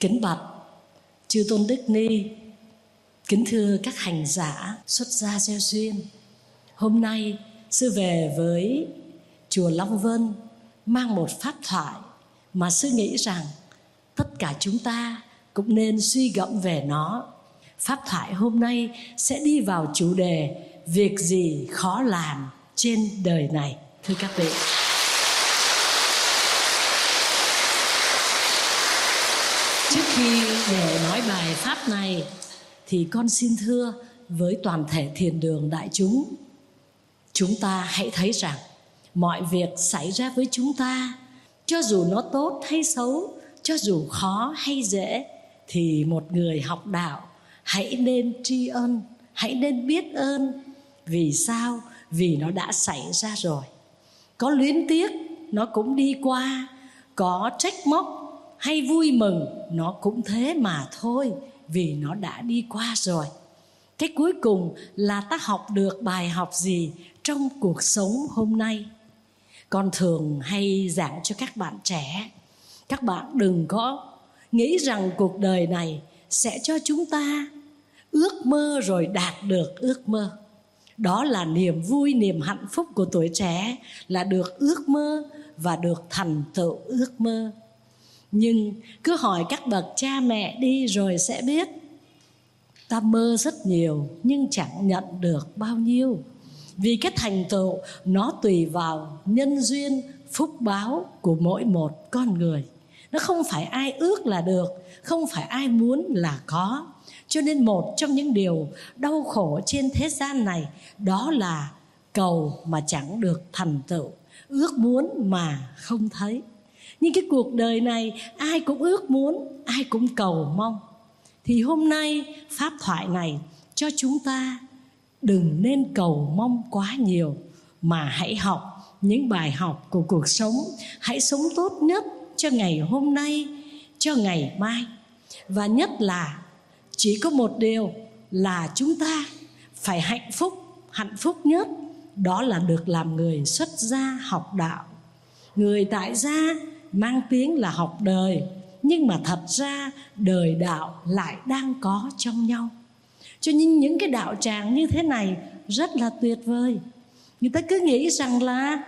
Kính bạch chư tôn đức ni, kính thưa các hành giả xuất gia gieo duyên. Hôm nay sư về với chùa Long Vân mang một pháp thoại mà sư nghĩ rằng tất cả chúng ta cũng nên suy gẫm về nó. Pháp thoại hôm nay sẽ đi vào chủ đề việc gì khó làm trên đời này. Thưa các vị, trước khi để nói bài pháp này thì con xin thưa với toàn thể thiền đường đại chúng ta hãy thấy rằng mọi việc xảy ra với chúng ta, cho dù nó tốt hay xấu, cho dù khó hay dễ, thì một người học đạo hãy nên tri ân, hãy nên biết ơn. Vì sao? Vì nó đã xảy ra rồi. Có luyến tiếc nó cũng đi qua, có trách móc hay vui mừng nó cũng thế mà thôi, vì nó đã đi qua rồi. Cái cuối cùng là ta học được bài học gì trong cuộc sống hôm nay. Con thường hay giảng cho các bạn trẻ, các bạn đừng có nghĩ rằng cuộc đời này sẽ cho chúng ta ước mơ rồi đạt được ước mơ. Đó là niềm vui, niềm hạnh phúc của tuổi trẻ, là được ước mơ và được thành tựu ước mơ. Nhưng cứ hỏi các bậc cha mẹ đi rồi sẽ biết, ta mơ rất nhiều nhưng chẳng nhận được bao nhiêu. Vì cái thành tựu nó tùy vào nhân duyên, phúc báo của mỗi một con người. Nó không phải ai ước là được, không phải ai muốn là có. Cho nên một trong những điều đau khổ trên thế gian này, đó là cầu mà chẳng được thành tựu, ước muốn mà không thấy. Nhưng cái cuộc đời này ai cũng ước muốn, ai cũng cầu mong. Thì hôm nay pháp thoại này cho chúng ta đừng nên cầu mong quá nhiều, mà hãy học những bài học của cuộc sống. Hãy sống tốt nhất cho ngày hôm nay, cho ngày mai. Và nhất là chỉ có một điều là chúng ta phải hạnh phúc nhất, đó là được làm người xuất gia học đạo. Người tại gia mang tiếng là học đời, nhưng mà thật ra đời đạo lại đang có trong nhau. Cho nên những cái đạo tràng như thế này rất là tuyệt vời. Người ta cứ nghĩ rằng là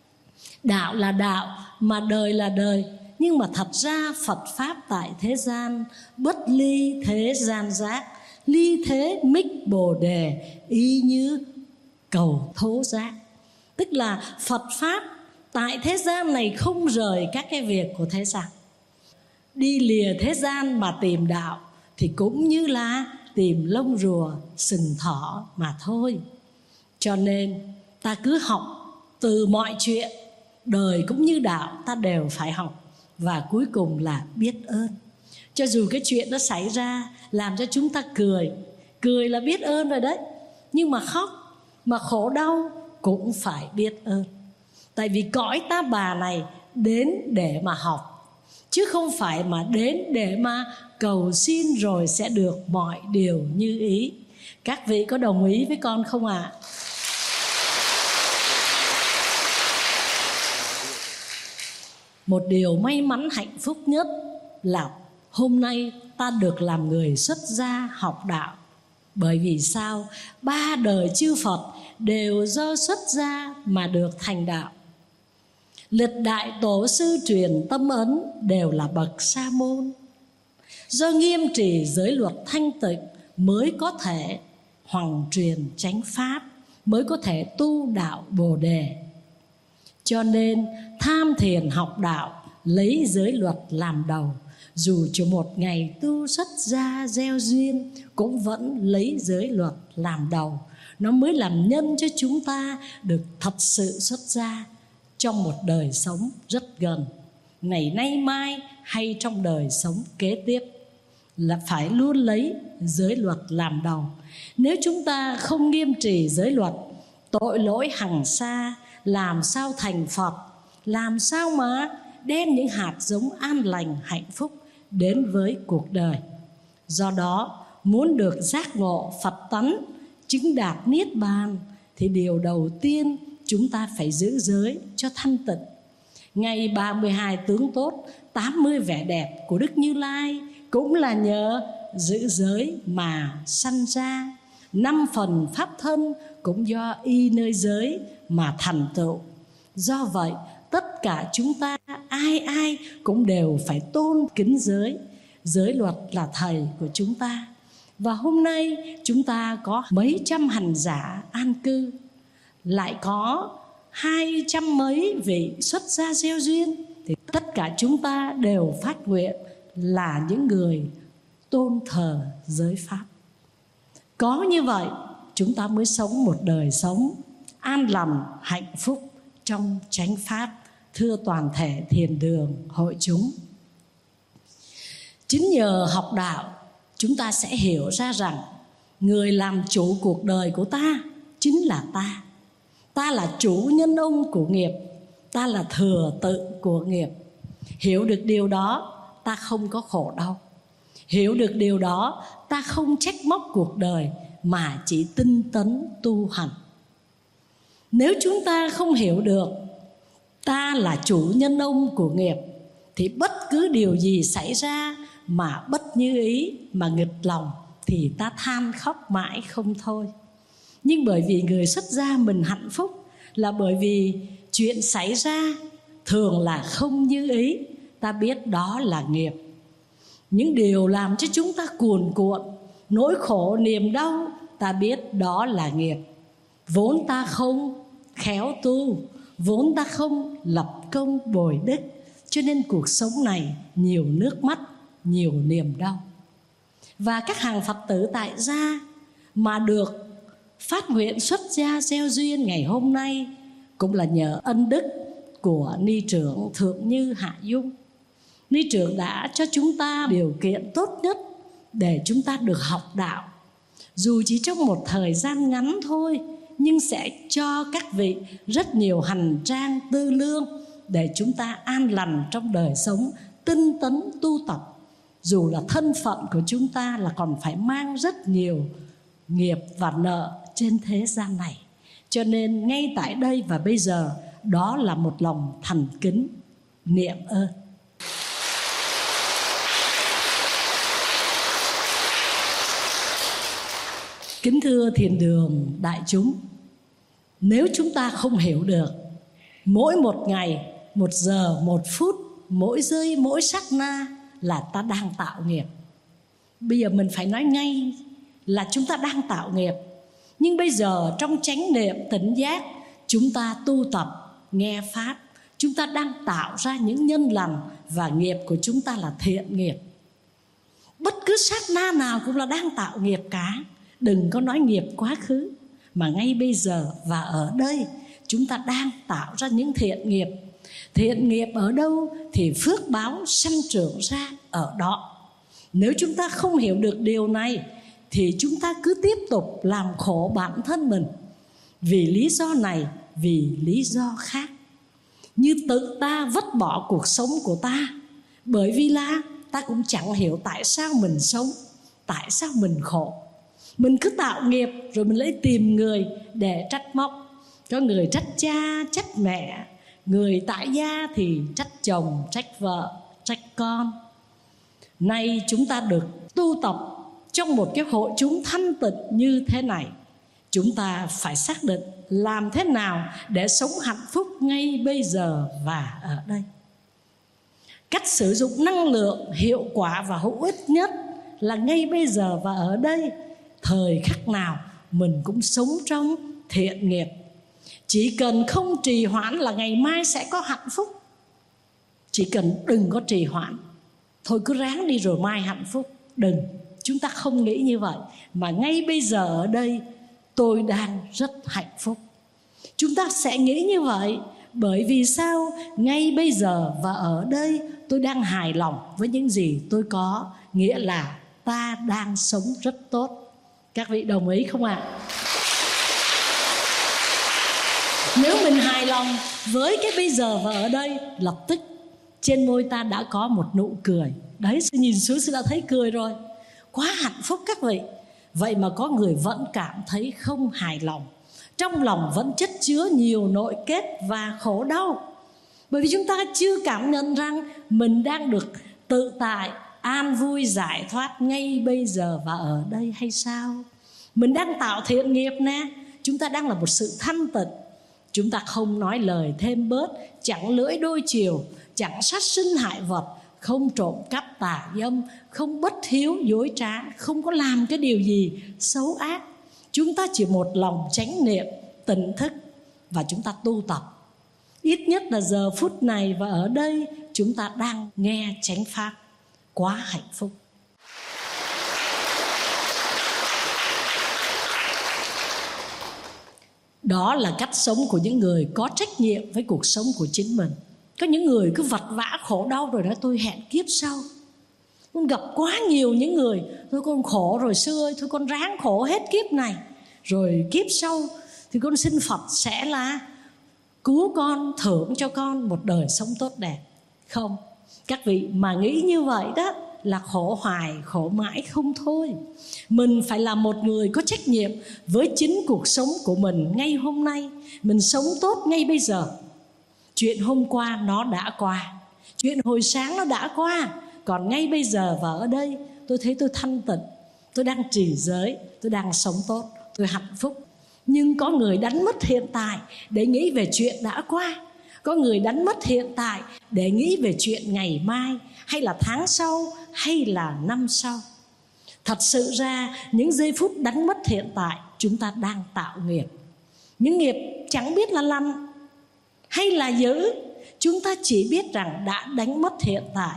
đạo là đạo mà đời là đời. Nhưng mà thật ra Phật Pháp tại thế gian, bất ly thế gian giác, ly thế mích bồ đề, y như cầu thố giác. Tức là Phật Pháp tại thế gian này không rời các cái việc của thế gian. Đi lìa thế gian mà tìm đạo thì cũng như là tìm lông rùa sừng thỏ mà thôi. Cho nên ta cứ học từ mọi chuyện, đời cũng như đạo ta đều phải học. Và cuối cùng là biết ơn. Cho dù cái chuyện nó xảy ra làm cho chúng ta cười là biết ơn rồi đấy. Nhưng mà khóc, mà khổ đau cũng phải biết ơn. Tại vì cõi ta bà này đến để mà học, chứ không phải mà đến để mà cầu xin rồi sẽ được mọi điều như ý. Các vị có đồng ý với con không ạ? Một điều may mắn hạnh phúc nhất là hôm nay ta được làm người xuất gia học đạo. Bởi vì sao? 3 đời chư Phật đều do xuất gia mà được thành đạo. Lịch đại tổ sư truyền tâm ấn đều là bậc sa môn. Do nghiêm trì giới luật thanh tịnh mới có thể hoằng truyền chánh pháp, mới có thể tu đạo Bồ đề. Cho nên tham thiền học đạo, lấy giới luật làm đầu. Dù cho một ngày tu xuất gia gieo duyên, cũng vẫn lấy giới luật làm đầu. Nó mới làm nhân cho chúng ta được thật sự xuất gia trong một đời sống rất gần, ngày nay mai hay trong đời sống kế tiếp, là phải luôn lấy giới luật làm đầu. Nếu chúng ta không nghiêm trì giới luật, tội lỗi hằng sa, làm sao thành Phật, làm sao mà đem những hạt giống an lành hạnh phúc đến với cuộc đời. Do đó muốn được giác ngộ Phật tánh, chứng đạt niết bàn, thì điều đầu tiên chúng ta phải giữ giới cho thanh tịnh. Ngày 32 tướng tốt, 80 vẻ đẹp của Đức Như Lai cũng là nhờ giữ giới mà sanh ra. 5 phần pháp thân cũng do y nơi giới mà thành tựu. Do vậy tất cả chúng ta ai ai cũng đều phải tôn kính giới. Giới luật là thầy của chúng ta. Và hôm nay chúng ta có mấy trăm hành giả an cư, lại có 200 mấy vị xuất gia gieo duyên, thì tất cả chúng ta đều phát nguyện là những người tôn thờ giới pháp. Có như vậy chúng ta mới sống một đời sống an lành, hạnh phúc trong chánh pháp. Thưa toàn thể thiền đường hội chúng, chính nhờ học đạo chúng ta sẽ hiểu ra rằng người làm chủ cuộc đời của ta chính là ta. Ta là chủ nhân ông của nghiệp, ta là thừa tự của nghiệp. Hiểu được điều đó, ta không có khổ đau. Hiểu được điều đó, ta không trách móc cuộc đời mà chỉ tinh tấn tu hành. Nếu chúng ta không hiểu được ta là chủ nhân ông của nghiệp, thì bất cứ điều gì xảy ra mà bất như ý, mà nghịch lòng, thì ta than khóc mãi không thôi. Nhưng bởi vì người xuất gia mình hạnh phúc là bởi vì chuyện xảy ra thường là không như ý, ta biết đó là nghiệp. Những điều làm cho chúng ta cuồn cuộn, nỗi khổ niềm đau, ta biết đó là nghiệp. Vốn ta không khéo tu, vốn ta không lập công bồi đức, cho nên cuộc sống này nhiều nước mắt, nhiều niềm đau. Và các hàng Phật tử tại gia mà được phát nguyện xuất gia gieo duyên ngày hôm nay cũng là nhờ ân đức của Ni trưởng Thượng Như Hạ Dung. Ni trưởng đã cho chúng ta điều kiện tốt nhất để chúng ta được học đạo. Dù chỉ trong một thời gian ngắn thôi, nhưng sẽ cho các vị rất nhiều hành trang tư lương để chúng ta an lành trong đời sống, tinh tấn tu tập. Dù là thân phận của chúng ta là còn phải mang rất nhiều nghiệp và nợ trên thế gian này. Cho nên ngay tại đây và bây giờ, đó là một lòng thành kính niệm ơn. Kính thưa thiền đường đại chúng, nếu chúng ta không hiểu được mỗi một ngày, một giờ, một phút, mỗi giây, mỗi sát na là ta đang tạo nghiệp. Bây giờ mình phải nói ngay là chúng ta đang tạo nghiệp. Nhưng bây giờ trong chánh niệm tỉnh giác, chúng ta tu tập, nghe pháp, chúng ta đang tạo ra những nhân lành, và nghiệp của chúng ta là thiện nghiệp. Bất cứ sát na nào cũng là đang tạo nghiệp cả. Đừng có nói nghiệp quá khứ, mà ngay bây giờ và ở đây chúng ta đang tạo ra những thiện nghiệp. Thiện nghiệp ở đâu thì phước báo sanh trưởng ra ở đó. Nếu chúng ta không hiểu được điều này thì chúng ta cứ tiếp tục làm khổ bản thân mình, vì lý do này, vì lý do khác. Như tự ta vứt bỏ cuộc sống của ta, bởi vì là ta cũng chẳng hiểu tại sao mình sống, tại sao mình khổ. Mình cứ tạo nghiệp rồi mình lấy tìm người để trách móc. Có người trách cha, trách mẹ, người tại gia thì trách chồng, trách vợ, trách con. Nay chúng ta được tu tập trong một cái hội chúng thanh tịnh như thế này, chúng ta phải xác định làm thế nào để sống hạnh phúc ngay bây giờ và ở đây. Cách sử dụng năng lượng hiệu quả và hữu ích nhất là ngay bây giờ và ở đây. Thời khắc nào mình cũng sống trong thiện nghiệp. Chỉ cần không trì hoãn là ngày mai sẽ có hạnh phúc. Chỉ cần đừng có trì hoãn, thôi cứ ráng đi rồi mai hạnh phúc. Đừng, chúng ta không nghĩ như vậy. Mà ngay bây giờ ở đây tôi đang rất hạnh phúc. Chúng ta sẽ nghĩ như vậy. Bởi vì sao? Ngay bây giờ và ở đây tôi đang hài lòng với những gì tôi có. Nghĩa là ta đang sống rất tốt. Các vị đồng ý không ạ? Nếu mình hài lòng với cái bây giờ và ở đây, lập tức trên môi ta đã có một nụ cười. Đấy, sư nhìn xuống sư đã thấy cười rồi. Quá hạnh phúc các vị. Vậy mà có người vẫn cảm thấy không hài lòng. Trong lòng vẫn chất chứa nhiều nội kết và khổ đau. Bởi vì chúng ta chưa cảm nhận rằng mình đang được tự tại, an vui giải thoát ngay bây giờ và ở đây hay sao? Mình đang tạo thiện nghiệp nè, chúng ta đang là một sự thanh tịnh. Chúng ta không nói lời thêm bớt, chẳng lưỡi đôi chiều, chẳng sát sinh hại vật, không trộm cắp tà dâm, không bất hiếu dối trá, không có làm cái điều gì xấu ác. Chúng ta chỉ một lòng chánh niệm, tỉnh thức và chúng ta tu tập. Ít nhất là giờ phút này và ở đây chúng ta đang nghe chánh pháp. Quá hạnh phúc. Đó là cách sống của những người có trách nhiệm với cuộc sống của chính mình. Có những người cứ vật vã khổ đau rồi nói tôi hẹn kiếp sau. Con gặp quá nhiều những người, thôi con khổ rồi sư ơi, thôi con ráng khổ hết kiếp này, rồi kiếp sau thì con xin Phật sẽ là cứu con, thưởng cho con một đời sống tốt đẹp. Không, các vị mà nghĩ như vậy đó là khổ hoài, khổ mãi không thôi. Mình phải là một người có trách nhiệm với chính cuộc sống của mình ngay hôm nay. Mình sống tốt ngay bây giờ. Chuyện hôm qua nó đã qua, chuyện hồi sáng nó đã qua. Còn ngay bây giờ và ở đây tôi thấy tôi thanh tịnh, tôi đang trì giới, tôi đang sống tốt, tôi hạnh phúc. Nhưng có người đánh mất hiện tại để nghĩ về chuyện đã qua. Có người đánh mất hiện tại để nghĩ về chuyện ngày mai, hay là tháng sau, hay là năm sau. Thật sự ra những giây phút đánh mất hiện tại, chúng ta đang tạo nghiệp. Những nghiệp chẳng biết là lành hay là dữ. Chúng ta chỉ biết rằng đã đánh mất hiện tại.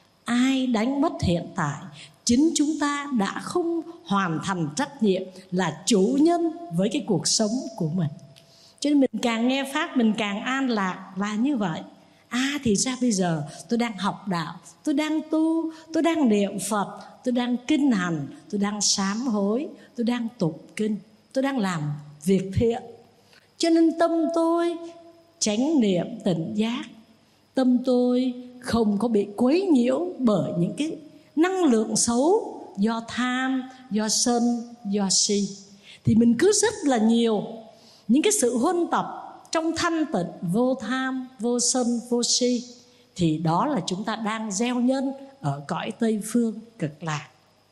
Ai đánh mất hiện tại? Chính chúng ta đã không hoàn thành trách nhiệm là chủ nhân với cái cuộc sống của mình. Cho nên mình càng nghe Pháp mình càng an lạc là như vậy. Thì ra bây giờ tôi đang học đạo, tôi đang tu, tôi đang niệm Phật, tôi đang kinh hành, tôi đang sám hối, tôi đang tụng kinh, tôi đang làm việc thiện. Cho nên tâm tôi chánh niệm tỉnh giác. Tâm tôi không có bị quấy nhiễu bởi những cái năng lượng xấu do tham, do sân, do si. Thì mình cứ rất là nhiều những cái sự huân tập trong thanh tịnh, vô tham, vô sân, vô si. Thì đó là chúng ta đang gieo nhân ở cõi Tây Phương Cực Lạc.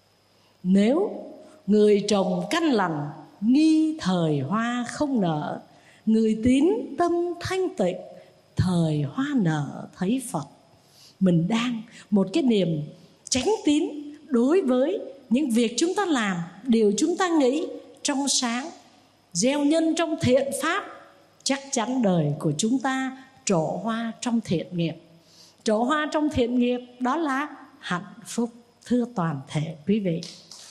Nếu người trồng căn lành, nghi thời hoa không nở, người tín tâm thanh tịnh, thời hoa nở thấy Phật. Mình đang một cái niềm chánh tín đối với những việc chúng ta làm, điều chúng ta nghĩ trong sáng, gieo nhân trong thiện pháp. Chắc chắn đời của chúng ta trổ hoa trong thiện nghiệp. Trổ hoa trong thiện nghiệp đó là hạnh phúc, thưa toàn thể quý vị.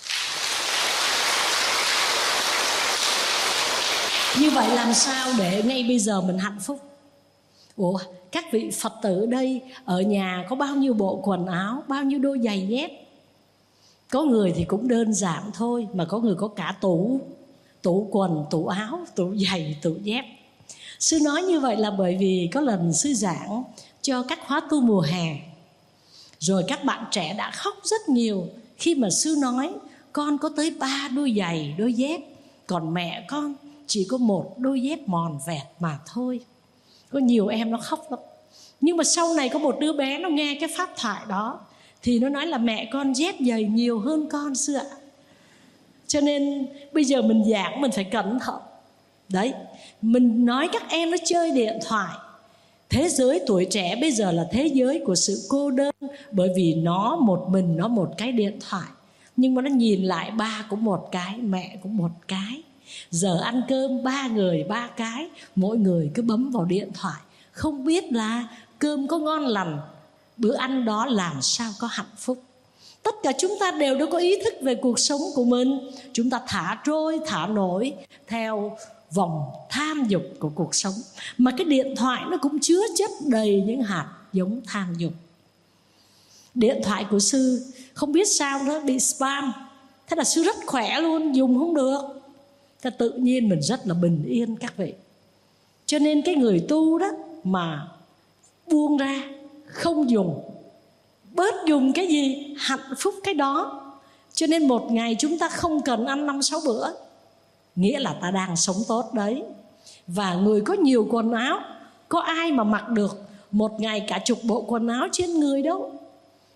Như vậy làm sao để ngay bây giờ mình hạnh phúc? Các vị Phật tử đây ở nhà có bao nhiêu bộ quần áo, bao nhiêu đôi giày dép? Có người thì cũng đơn giản thôi, mà có người có cả tủ quần, tủ áo, tủ giày, tủ dép. Sư nói như vậy là bởi vì có lần sư giảng cho các khóa tu mùa hè, rồi các bạn trẻ đã khóc rất nhiều khi mà sư nói con có tới 3 đôi giày, đôi dép, còn mẹ con chỉ có 1 đôi dép mòn vẹt mà thôi. Có nhiều em nó khóc lắm. Nhưng mà sau này có một đứa bé nó nghe cái pháp thoại đó thì nó nói là mẹ con dép giày nhiều hơn con sư ạ. Cho nên bây giờ mình giảng mình phải cẩn thận. Đấy, mình nói các em nó chơi điện thoại. Thế giới tuổi trẻ bây giờ là thế giới của sự cô đơn, bởi vì nó một mình nó một cái điện thoại. Nhưng mà nó nhìn lại ba cũng một cái, mẹ cũng một cái. Giờ ăn cơm 3 người 3 cái, mỗi người cứ bấm vào điện thoại, không biết là cơm có ngon lành, bữa ăn đó làm sao có hạnh phúc. Tất cả chúng ta đều đã có ý thức về cuộc sống của mình. Chúng ta thả trôi, thả nổi theo vòng tham dục của cuộc sống. Mà cái điện thoại nó cũng chứa chất đầy những hạt giống tham dục. Điện thoại của sư không biết sao nó bị spam. Thế là sư rất khỏe luôn, dùng không được. Thế tự nhiên mình rất là bình yên các vị. Cho nên cái người tu đó mà buông ra, không dùng, bớt dùng cái gì, hạnh phúc cái đó. Cho nên một ngày chúng ta không cần ăn 5-6 bữa, nghĩa là ta đang sống tốt đấy. Và người có nhiều quần áo, có ai mà mặc được một ngày cả chục bộ quần áo trên người đâu.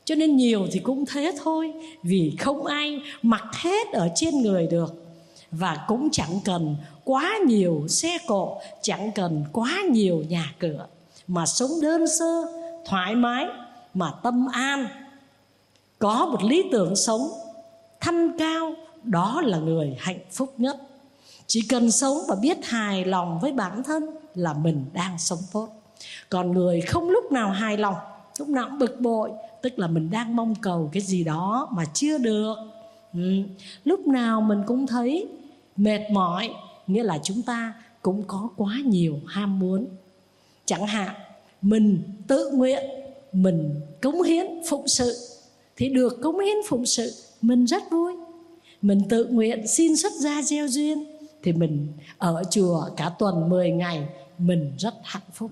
Cho nên nhiều thì cũng thế thôi, vì không ai mặc hết ở trên người được. Và cũng chẳng cần quá nhiều xe cộ, chẳng cần quá nhiều nhà cửa, mà sống đơn sơ, thoải mái, mà tâm an, có một lý tưởng sống thanh cao, đó là người hạnh phúc nhất. Chỉ cần sống và biết hài lòng với bản thân là mình đang sống tốt. Còn người không lúc nào hài lòng, lúc nào cũng bực bội, tức là mình đang mong cầu cái gì đó mà chưa được. Lúc nào mình cũng thấy mệt mỏi, nghĩa là chúng ta cũng có quá nhiều ham muốn. Chẳng hạn mình tự nguyện, mình cống hiến phụng sự, thì được cống hiến phụng sự mình rất vui. Mình tự nguyện xin xuất gia gieo duyên, thì mình ở chùa cả tuần 10 ngày, mình rất hạnh phúc.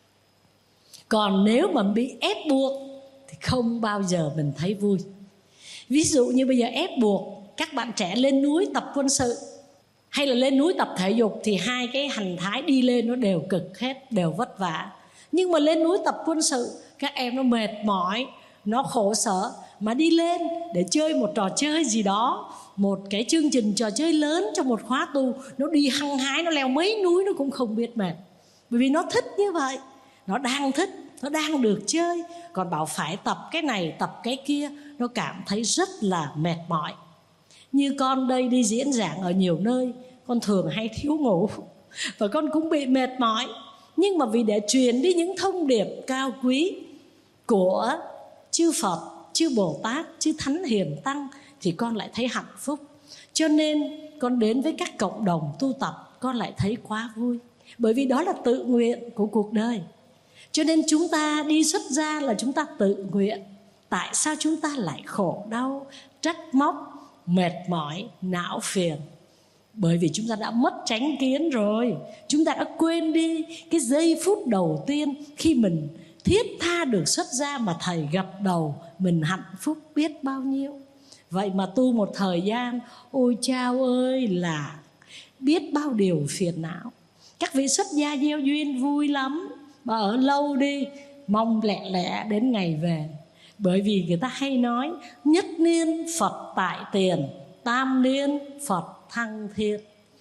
Còn nếu mà bị ép buộc thì không bao giờ mình thấy vui. Ví dụ như bây giờ ép buộc các bạn trẻ lên núi tập quân sự hay là lên núi tập thể dục, thì hai cái hành thái đi lên nó đều cực hết, đều vất vả. Nhưng mà lên núi tập quân sự, các em nó mệt mỏi, nó khổ sở, mà đi lên để chơi một trò chơi gì đó, một cái chương trình trò chơi lớn trong một khóa tu, nó đi hăng hái, nó leo mấy núi nó cũng không biết mệt. Bởi vì nó thích như vậy, nó đang thích, nó đang được chơi. Còn bảo phải tập cái này tập cái kia, nó cảm thấy rất là mệt mỏi. Như con đây đi diễn giảng ở nhiều nơi, con thường hay thiếu ngủ và con cũng bị mệt mỏi. Nhưng mà vì để truyền đi những thông điệp cao quý của chư Phật, chư Bồ Tát, chư Thánh Hiền Tăng, thì con lại thấy hạnh phúc. Cho nên con đến với các cộng đồng tu tập, con lại thấy quá vui. Bởi vì đó là tự nguyện của cuộc đời. Cho nên chúng ta đi xuất gia là chúng ta tự nguyện. Tại sao chúng ta lại khổ đau, trách móc, mệt mỏi, não phiền? Bởi vì chúng ta đã mất chánh kiến rồi. Chúng ta đã quên đi cái giây phút đầu tiên khi mình thiết tha được xuất gia mà thầy gật đầu, mình hạnh phúc biết bao nhiêu. Vậy mà tu một thời gian, ôi chao ơi là biết bao điều phiền não. Các vị xuất gia gieo duyên vui lắm, mà ở lâu đi, mong lẹ lẹ đến ngày về. Bởi vì người ta hay nói nhất niên Phật tại tiền, tam niên Phật thăng thiên.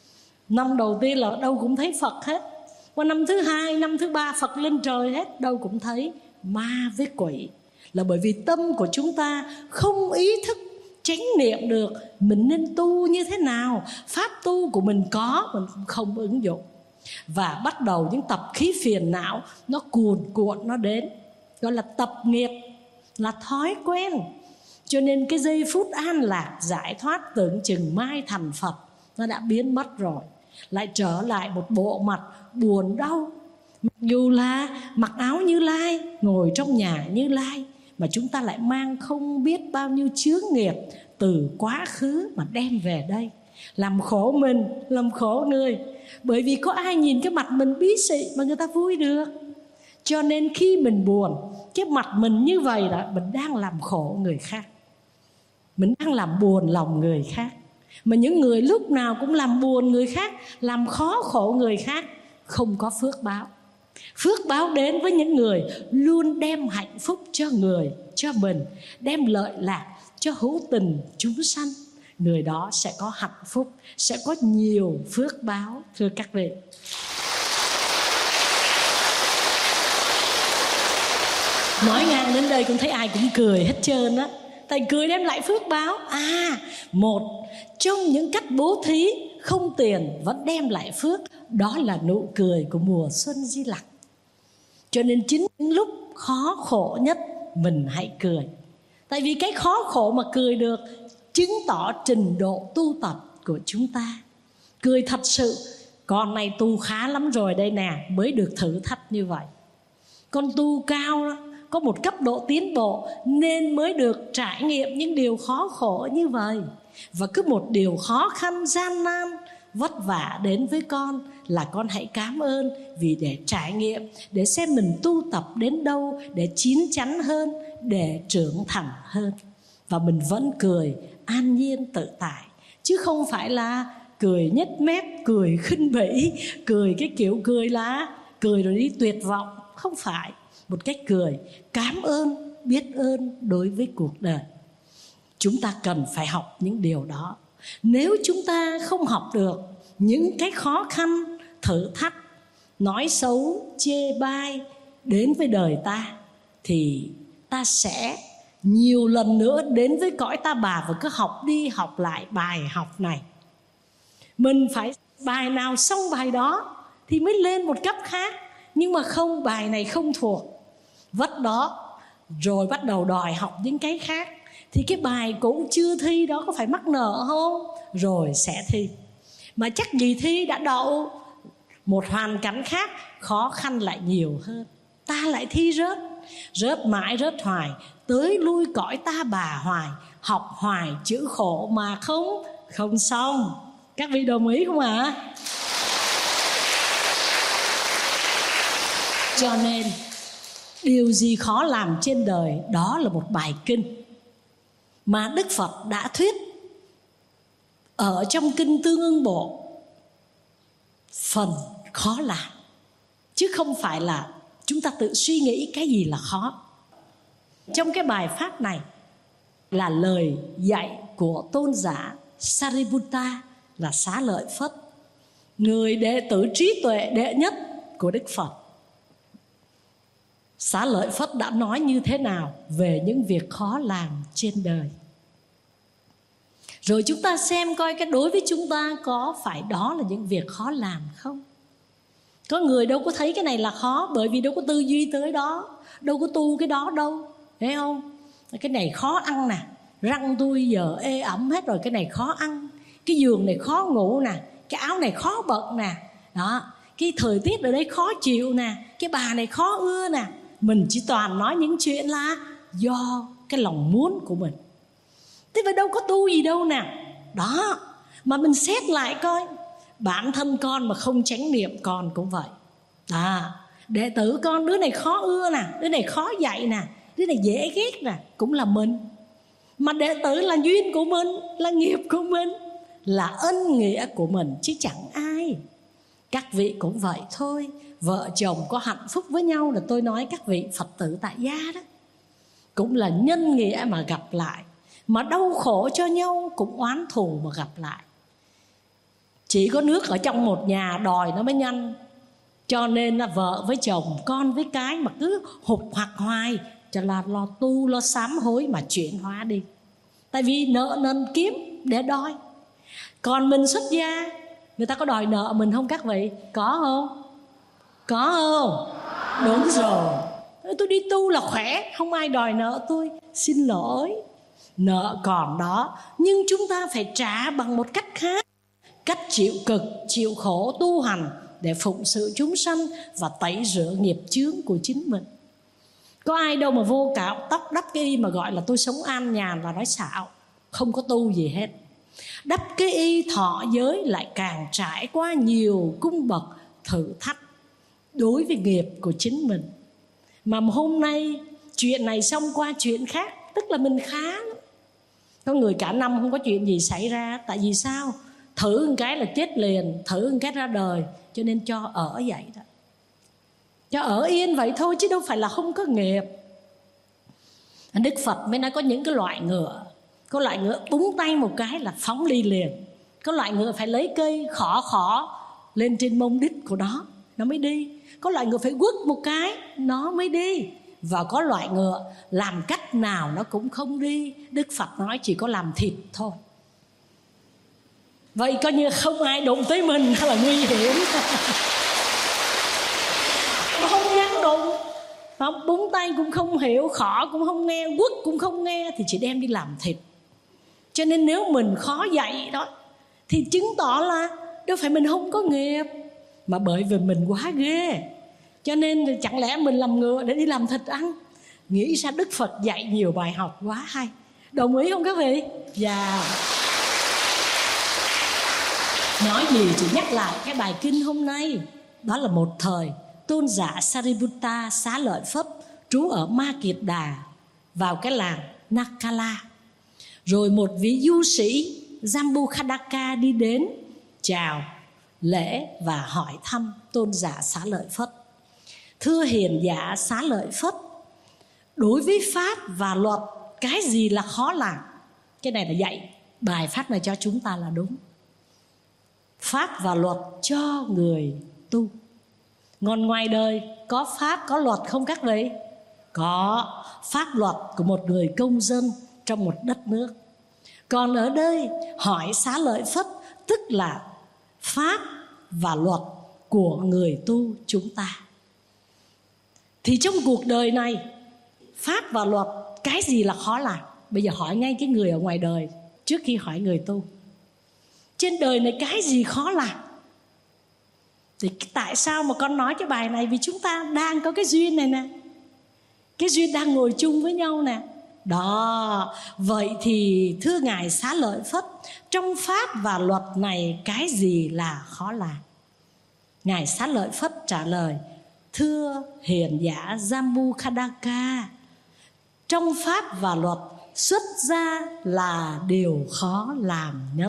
Năm đầu tiên là đâu cũng thấy Phật hết, qua năm thứ hai, năm thứ ba Phật lên trời hết, đâu cũng thấy ma với quỷ. Là bởi vì tâm của chúng ta không ý thức chánh niệm được mình nên tu như thế nào. Pháp tu của mình có, mình cũng không ứng dụng. Và bắt đầu những tập khí phiền não nó cuồn cuộn nó đến, gọi là tập nghiệp, là thói quen. Cho nên cái giây phút an lạc giải thoát tưởng chừng mai thành Phật nó đã biến mất rồi, lại trở lại một bộ mặt buồn đau. Mặc dù là mặc áo Như Lai, ngồi trong nhà Như Lai, mà chúng ta lại mang không biết bao nhiêu chướng nghiệp từ quá khứ mà đem về đây, làm khổ mình, làm khổ người. Bởi vì có ai nhìn cái mặt mình bí xị mà người ta vui được. Cho nên khi mình buồn, cái mặt mình như vậy là mình đang làm khổ người khác, mình đang làm buồn lòng người khác. Mà những người lúc nào cũng làm buồn người khác, làm khó khổ người khác, không có phước báo. Phước báo đến với những người luôn đem hạnh phúc cho người, cho mình, đem lợi lạc cho hữu tình chúng sanh. Người đó sẽ có hạnh phúc, sẽ có nhiều phước báo, thưa các vị. Nói ngang đến đây cũng thấy ai cũng cười hết trơn á. Tại cười đem lại phước báo. Một trong những cách bố thí không tiền vẫn đem lại phước, đó là nụ cười của mùa xuân Di Lặc. Cho nên chính những lúc khó khổ nhất mình hãy cười. Tại vì cái khó khổ mà cười được chứng tỏ trình độ tu tập của chúng ta. Cười thật sự, con này tu khá lắm rồi đây nè, mới được thử thách như vậy. Con tu cao đó, có một cấp độ tiến bộ nên mới được trải nghiệm những điều khó khổ như vậy. Và cứ một điều khó khăn, gian nan, vất vả đến với con là con hãy cảm ơn, vì để trải nghiệm, để xem mình tu tập đến đâu, để chín chắn hơn, để trưởng thành hơn. Và mình vẫn cười an nhiên tự tại, chứ không phải là cười nhếch mép, cười khinh bỉ, cười cái kiểu cười là cười rồi đi tuyệt vọng. Không phải, một cách cười cảm ơn biết ơn đối với cuộc đời. Chúng ta cần phải học những điều đó. Nếu chúng ta không học được những cái khó khăn, thử thách, nói xấu, chê bai đến với đời ta, thì ta sẽ nhiều lần nữa đến với cõi ta bà và cứ học đi học lại bài học này. Mình phải bài nào xong bài đó thì mới lên một cấp khác. Nhưng mà không, bài này không thuộc, vất đó, rồi bắt đầu đòi học những cái khác, thì cái bài cũ chưa thi đó có phải mắc nợ không? Rồi sẽ thi. Mà chắc gì thi đã đậu, một hoàn cảnh khác khó khăn lại nhiều hơn, ta lại thi rớt. Rớt mãi rớt hoài, tới lui cõi ta bà hoài, học hoài chữ khổ mà không xong. Các vị đồng ý không ạ? Cho nên điều gì khó làm trên đời, đó là một bài kinh mà Đức Phật đã thuyết ở trong kinh Tương Ưng Bộ. Phần khó làm, chứ không phải là chúng ta tự suy nghĩ cái gì là khó. Trong cái bài pháp này là lời dạy của tôn giả Sariputta, là Xá Lợi Phất, người đệ tử trí tuệ đệ nhất của Đức Phật. Xá Lợi Phất đã nói như thế nào về những việc khó làm trên đời. Rồi chúng ta xem coi cái đối với chúng ta có phải đó là những việc khó làm không? Có người đâu có thấy cái này là khó, bởi vì đâu có tư duy tới đó, đâu có tu cái đó đâu, thấy không? Cái này khó ăn nè, răng tôi giờ ê ẩm hết rồi, cái này khó ăn. Cái giường này khó ngủ nè, cái áo này khó bận nè, đó, cái thời tiết ở đây khó chịu nè, cái bà này khó ưa nè. Mình chỉ toàn nói những chuyện là do cái lòng muốn của mình. Thế vậy đâu có tu gì đâu nè. Đó, mà mình xét lại coi, bản thân con mà không chánh niệm con cũng vậy. Đệ tử con, đứa này khó ưa nè, đứa này khó dạy nè, đứa này dễ ghét nè, cũng là mình. Mà đệ tử là duyên của mình, là nghiệp của mình, là ân nghĩa của mình, chứ chẳng ai. Các vị cũng vậy thôi. Vợ chồng có hạnh phúc với nhau là tôi nói các vị Phật tử tại gia đó, cũng là nhân nghĩa mà gặp lại. Mà đau khổ cho nhau cũng oán thù mà gặp lại. Chỉ có nước ở trong một nhà đòi nó mới nhanh. Cho nên là vợ với chồng, con với cái mà cứ hụt hoặc hoài, cho là lo tu, lo sám hối mà chuyển hóa đi. Tại vì nợ nần kiếm để đòi. Còn mình xuất gia, người ta có đòi nợ mình không các vị? Có không? Có không? Đúng rồi. Tôi đi tu là khỏe, không ai đòi nợ tôi. Xin lỗi, nợ còn đó, nhưng chúng ta phải trả bằng một cách khác. Cách chịu cực, chịu khổ tu hành để phụng sự chúng sanh và tẩy rửa nghiệp chướng của chính mình. Có ai đâu mà vô cạo tóc đắp cái y mà gọi là tôi sống an nhàn là nói xạo, không có tu gì hết. Đắp cái y thọ giới lại càng trải qua nhiều cung bậc thử thách đối với nghiệp của chính mình. Mà hôm nay chuyện này xong qua chuyện khác, tức là mình khá lắm. Có người cả năm không có chuyện gì xảy ra. Tại vì sao? Thử một cái là chết liền, thử một cái ra đời. Cho nên cho ở vậy đó, cho ở yên vậy thôi, chứ đâu phải là không có nghiệp. Đức Phật mới nói có những cái loại ngựa, có loại ngựa búng tay một cái là phóng đi liền. Có loại ngựa phải lấy cây khỏ lên trên mông đít của nó mới đi. Có loại ngựa phải quất một cái nó mới đi. Và có loại ngựa làm cách nào nó cũng không đi. Đức Phật nói chỉ có làm thịt thôi. Vậy coi như không ai đụng tới mình là nguy hiểm. Không dám đụng, búng tay cũng không hiểu, khỏ cũng không nghe, quất cũng không nghe, thì chỉ đem đi làm thịt. Cho nên nếu mình khó dạy đó thì chứng tỏ là đâu phải mình không có nghiệp, mà bởi vì mình quá ghê. Cho nên chẳng lẽ mình làm ngựa để đi làm thịt ăn? Nghĩ ra Đức Phật dạy nhiều bài học quá hay. Đồng ý không các vị? Dạ. Nói gì chỉ nhắc lại cái bài kinh hôm nay. Đó là một thời tôn giả Sariputta Xá Lợi Phất trú ở Ma Kiệt Đà, vào cái làng Nakala. Rồi một vị du sĩ Jambukadaka đi đến chào lễ và hỏi thăm tôn giả Xá Lợi Phất. Thưa hiền giả Xá Lợi Phất, đối với pháp và luật, cái gì là khó làm? Cái này là dạy bài pháp này cho chúng ta là đúng. Pháp và luật cho người tu. Còn ngoài đời có pháp có luật không các vị? Có pháp luật của một người công dân trong một đất nước. Còn ở đây hỏi Xá Lợi Phất, tức là pháp và luật của người tu chúng ta. Thì trong cuộc đời này, pháp và luật, cái gì là khó làm? Bây giờ hỏi ngay cái người ở ngoài đời trước khi hỏi người tu. Trên đời này cái gì khó làm? Thì tại sao mà con nói cái bài này? Vì chúng ta đang có cái duyên này nè, cái duyên đang ngồi chung với nhau nè. Đó, vậy thì thưa Ngài Xá Lợi Phất, trong pháp và luật này cái gì là khó làm? Ngài Xá Lợi Phất trả lời: thưa hiền giả Jambukadaka, trong pháp và luật xuất gia là điều khó làm nhất.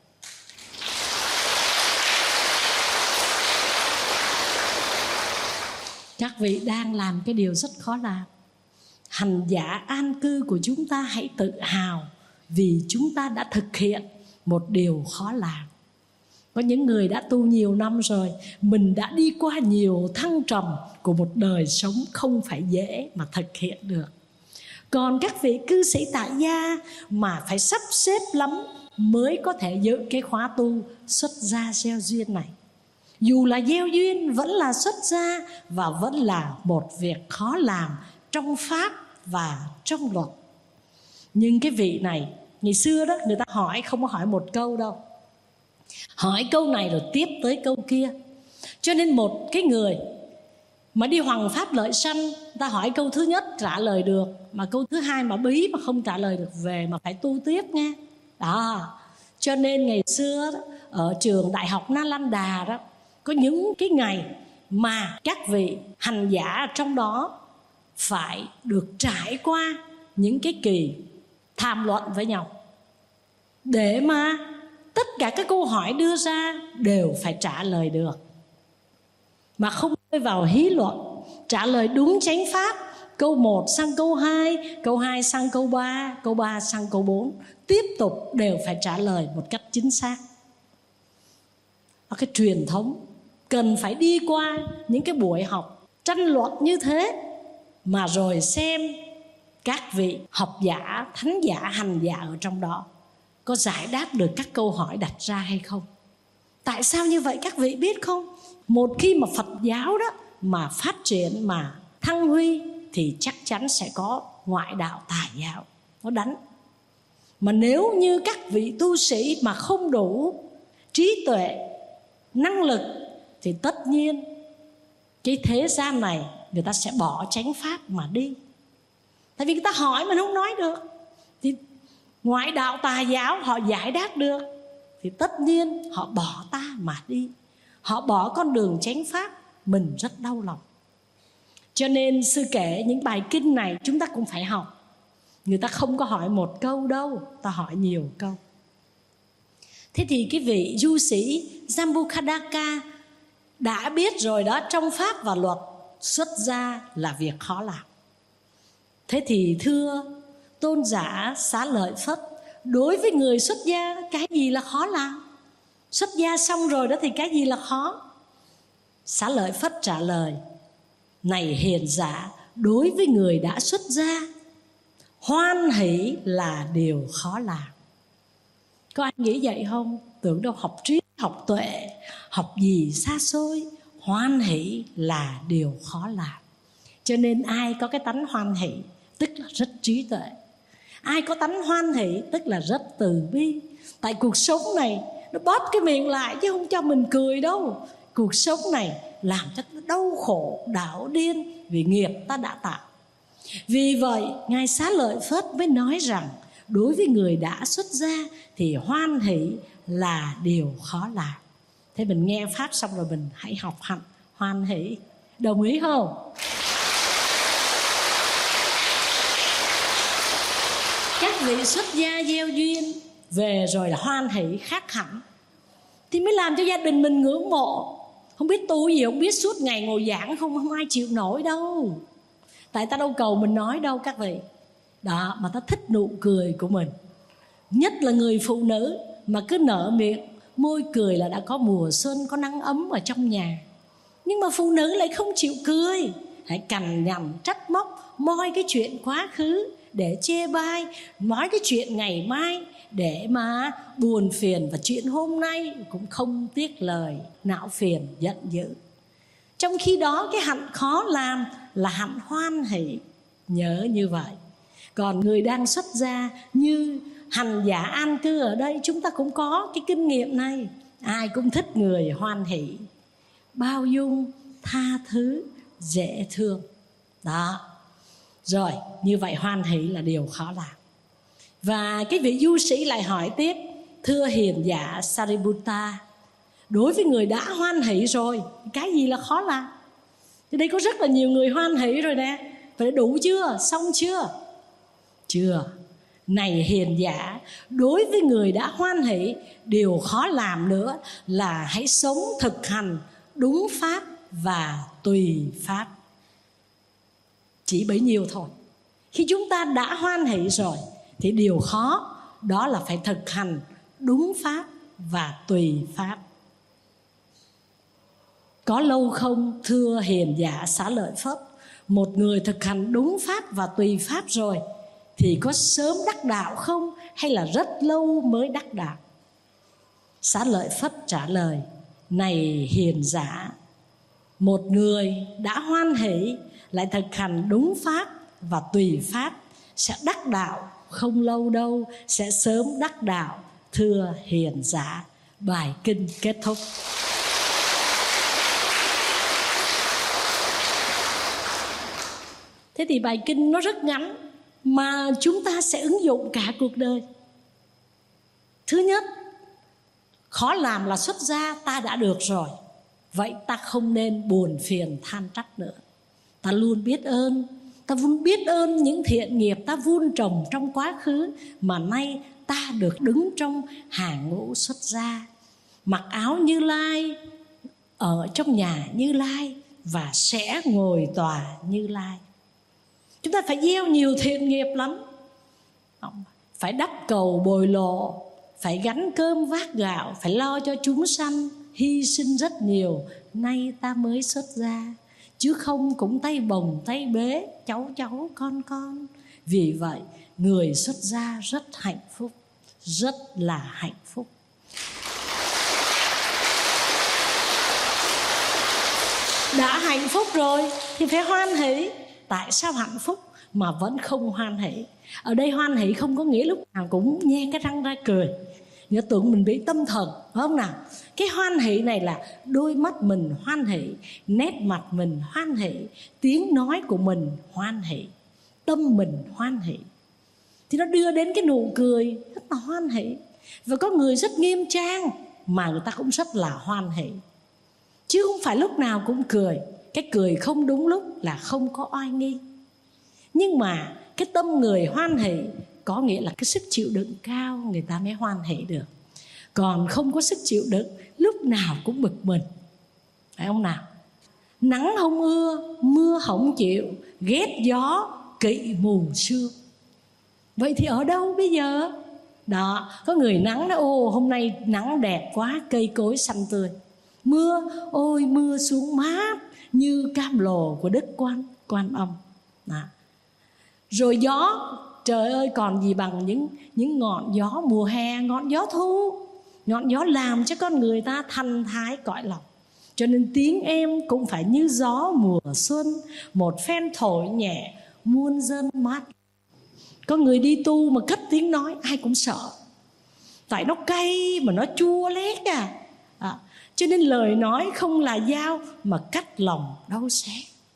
Các vị đang làm cái điều rất khó làm. Hành giả an cư của chúng ta hãy tự hào vì chúng ta đã thực hiện một điều khó làm. Có những người đã tu nhiều năm rồi, mình đã đi qua nhiều thăng trầm của một đời sống không phải dễ mà thực hiện được. Còn các vị cư sĩ tại gia mà phải sắp xếp lắm mới có thể giữ cái khóa tu xuất gia gieo duyên này. Dù là gieo duyên vẫn là xuất gia và vẫn là một việc khó làm trong pháp và trong luật. Nhưng cái vị này, ngày xưa đó người ta hỏi không có hỏi một câu đâu, hỏi câu này rồi tiếp tới câu kia. Cho nên một cái người mà đi hoằng pháp lợi sanh, ta hỏi câu thứ nhất trả lời được, mà câu thứ hai mà bí mà không trả lời được về mà phải tu tiếp nghe. Đó, cho nên ngày xưa đó, ở trường Đại học Nalanda đó, có những cái ngày mà các vị hành giả trong đó phải được trải qua những cái kỳ tham luận với nhau, để mà tất cả các câu hỏi đưa ra đều phải trả lời được, mà không rơi vào hí luận, trả lời đúng chánh pháp. Câu 1 sang câu 2, câu 2 sang câu 3, câu 3 sang câu 4, tiếp tục đều phải trả lời một cách chính xác. Và cái truyền thống cần phải đi qua những cái buổi học tranh luận như thế, mà rồi xem các vị học giả, thánh giả, hành giả ở trong đó có giải đáp được các câu hỏi đặt ra hay không. Tại sao như vậy các vị biết không? Một khi mà Phật giáo đó mà phát triển, mà thăng huy, thì chắc chắn sẽ có ngoại đạo tà giáo nó đánh. Mà nếu như các vị tu sĩ mà không đủ trí tuệ, năng lực, thì tất nhiên cái thế gian này người ta sẽ bỏ chánh pháp mà đi. Tại vì người ta hỏi mà không nói được, thì ngoại đạo tà giáo họ giải đáp được, thì tất nhiên họ bỏ ta mà đi, họ bỏ con đường chánh pháp. Mình rất đau lòng. Cho nên sư kể những bài kinh này chúng ta cũng phải học. Người ta không có hỏi một câu đâu, ta hỏi nhiều câu. Thế thì cái vị du sĩ Jambukadaka đã biết rồi đó, trong pháp và luật xuất gia là việc khó làm. Thế thì thưa tôn giả Xá Lợi Phất, đối với người xuất gia cái gì là khó làm? Xuất gia xong rồi đó thì cái gì là khó? Xá Lợi Phất trả lời: này hiền giả, đối với người đã xuất gia, hoan hỷ là điều khó làm. Có ai nghĩ vậy không? Tưởng đâu học trí, học tuệ, học gì xa xôi. Hoan hỷ là điều khó làm. Cho nên ai có cái tánh hoan hỷ tức là rất trí tuệ. Ai có tánh hoan hỷ tức là rất từ bi. Tại cuộc sống này nó bóp cái miệng lại chứ không cho mình cười đâu. Cuộc sống này làm cho ta đau khổ, đảo điên vì nghiệp ta đã tạo. Vì vậy Ngài Xá Lợi Phất mới nói rằng đối với người đã xuất gia thì hoan hỷ là điều khó làm. Thế mình nghe pháp xong rồi mình hãy học hành hoan hỷ. Đồng ý không? Các vị xuất gia gieo duyên về rồi là hoan hỷ khác hẳn, thì mới làm cho gia đình mình ngưỡng mộ. Không biết tu gì, không biết suốt ngày ngồi giảng không ai chịu nổi đâu. Tại ta đâu cầu mình nói đâu các vị. Đó, mà ta thích nụ cười của mình. Nhất là người phụ nữ mà cứ nở miệng môi cười là đã có mùa xuân, có nắng ấm ở trong nhà. Nhưng mà phụ nữ lại không chịu cười, hãy cằn nhằn trách móc, moi cái chuyện quá khứ để chê bai, nói cái chuyện ngày mai để mà buồn phiền, và chuyện hôm nay cũng không tiếc lời, não phiền giận dữ. Trong khi đó cái hạnh khó làm là hạnh hoan hỷ, nhớ như vậy. Còn người đang xuất gia như hành giả an cư ở đây, chúng ta cũng có cái kinh nghiệm này. Ai cũng thích người hoan hỷ, bao dung, tha thứ, dễ thương. Đó. Rồi, như vậy hoan hỷ là điều khó làm. Và cái vị du sĩ lại hỏi tiếp: thưa hiền giả Sariputta, đối với người đã hoan hỷ rồi, cái gì là khó làm? Thì đây có rất là nhiều người hoan hỷ rồi nè. Vậy đủ chưa? Xong chưa? Chưa. Này hiền giả, đối với người đã hoan hỷ, điều khó làm nữa là hãy sống thực hành đúng pháp và tùy pháp. Chỉ bấy nhiêu thôi. Khi chúng ta đã hoan hỷ rồi thì điều khó đó là phải thực hành đúng pháp và tùy pháp. Có lâu không thưa hiền giả Xá Lợi Phất, một người thực hành đúng pháp và tùy pháp rồi thì có sớm đắc đạo không, hay là rất lâu mới đắc đạo? Xá Lợi Phất trả lời: này hiền giả, một người đã hoan hỷ lại thực hành đúng pháp và tùy pháp sẽ đắc đạo không lâu đâu, sẽ sớm đắc đạo, thưa hiền giả. Bài kinh kết thúc. Thế thì bài kinh nó rất ngắn mà chúng ta sẽ ứng dụng cả cuộc đời. Thứ nhất, khó làm là xuất gia ta đã được rồi, vậy ta không nên buồn phiền than trách nữa. Ta luôn biết ơn, ta vun biết ơn những thiện nghiệp ta vun trồng trong quá khứ, mà nay ta được đứng trong hàng ngũ xuất gia, mặc áo Như Lai, ở trong nhà Như Lai và sẽ ngồi tòa Như Lai. Chúng ta phải gieo nhiều thiện nghiệp lắm, phải đắp cầu bồi lộ, phải gánh cơm vác gạo, phải lo cho chúng sanh, hy sinh rất nhiều. Nay ta mới xuất gia, chứ không cũng tay bồng tay bế, cháu cháu con con. Vì vậy người xuất gia rất hạnh phúc, rất là hạnh phúc. Đã hạnh phúc rồi thì phải hoan hỷ. Tại sao hạnh phúc mà vẫn không hoan hỷ? Ở đây hoan hỷ không có nghĩa lúc nào cũng nhe cái răng ra cười, nhớ tưởng mình bị tâm thần, phải không nào? Cái hoan hỷ này là đôi mắt mình hoan hỷ, nét mặt mình hoan hỷ, tiếng nói của mình hoan hỷ, tâm mình hoan hỷ, thì nó đưa đến cái nụ cười rất là hoan hỷ. Và có người rất nghiêm trang mà người ta cũng rất là hoan hỷ, chứ không phải lúc nào cũng cười. Cái cười không đúng lúc là không có oai nghi. Nhưng mà cái tâm người hoan hỷ có nghĩa là cái sức chịu đựng cao, người ta mới hoan hỷ được. Còn không có sức chịu đựng, lúc nào cũng bực mình, phải không nào? Nắng không ưa, mưa không chịu, ghét gió, kỵ mù sương. Vậy thì ở đâu bây giờ? Đó, có người nắng nói: ô hôm nay nắng đẹp quá, cây cối xanh tươi. Mưa, ôi mưa xuống mát như cam lồ của Đức Quan Âm. Đó. Rồi gió, trời ơi còn gì bằng những ngọn gió mùa hè, ngọn gió thu. Ngọn gió làm cho con người ta thanh thái cõi lòng. Cho nên tiếng em cũng phải như gió mùa xuân, một phen thổi nhẹ muôn dân mát. Có người đi tu mà cất tiếng nói ai cũng sợ, tại nó cay mà nó chua lét cho nên lời nói không là dao mà cắt lòng đau xé.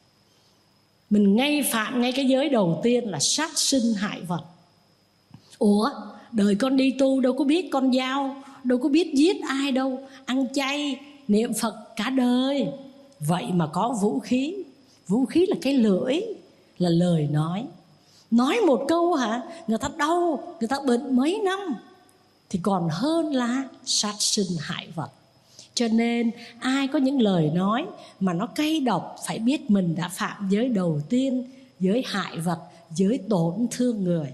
Mình phạm ngay cái giới đầu tiên là sát sinh hại vật. Ủa, đời con đi tu đâu có biết con dao, đâu có biết giết ai đâu, ăn chay niệm Phật cả đời. Vậy mà có vũ khí. Vũ khí là cái lưỡi, là lời nói. Nói một câu hả, người ta đau, người ta bệnh mấy năm, thì còn hơn là sát sinh hại vật. Cho nên ai có những lời nói mà nó cay độc phải biết mình đã phạm giới đầu tiên, với hại vật, với tổn thương người.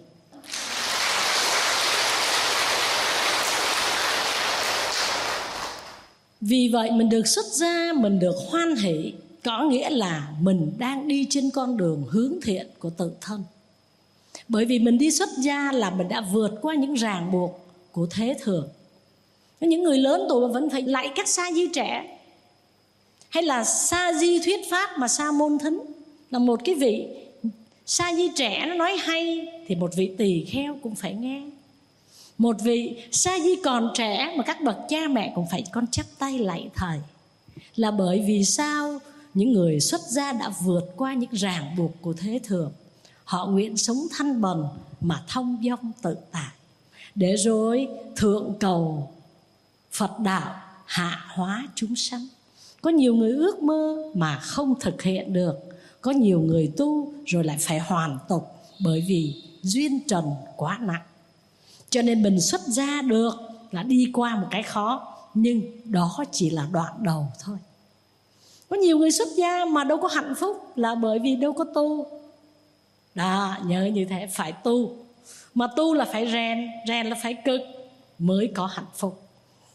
Vì vậy mình được xuất gia, mình được hoan hỷ, có nghĩa là mình đang đi trên con đường hướng thiện của tự thân. Bởi vì mình đi xuất gia là mình đã vượt qua những ràng buộc của thế thường. Những người lớn tuổi mà vẫn phải lạy các sa di trẻ, hay là sa di thuyết pháp mà sa môn thính, là một cái vị sa di trẻ nó nói hay thì một vị tỳ kheo cũng phải nghe. Một vị sa di còn trẻ mà các bậc cha mẹ cũng phải con chắp tay lạy thầy. Là bởi vì sao? Những người xuất gia đã vượt qua những ràng buộc của thế thường. Họ nguyện sống thanh bần mà thông dong tự tại, để rồi thượng cầu Phật đạo, hạ hóa chúng sanh. Có nhiều người ước mơ mà không thực hiện được. Có nhiều người tu rồi lại phải hoàn tục, bởi vì duyên trần quá nặng. Cho nên mình xuất gia được là đi qua một cái khó, nhưng đó chỉ là đoạn đầu thôi. Có nhiều người xuất gia mà đâu có hạnh phúc, là bởi vì đâu có tu. Đó, nhớ như thế, phải tu. Mà tu là phải rèn, rèn là phải cực mới có hạnh phúc.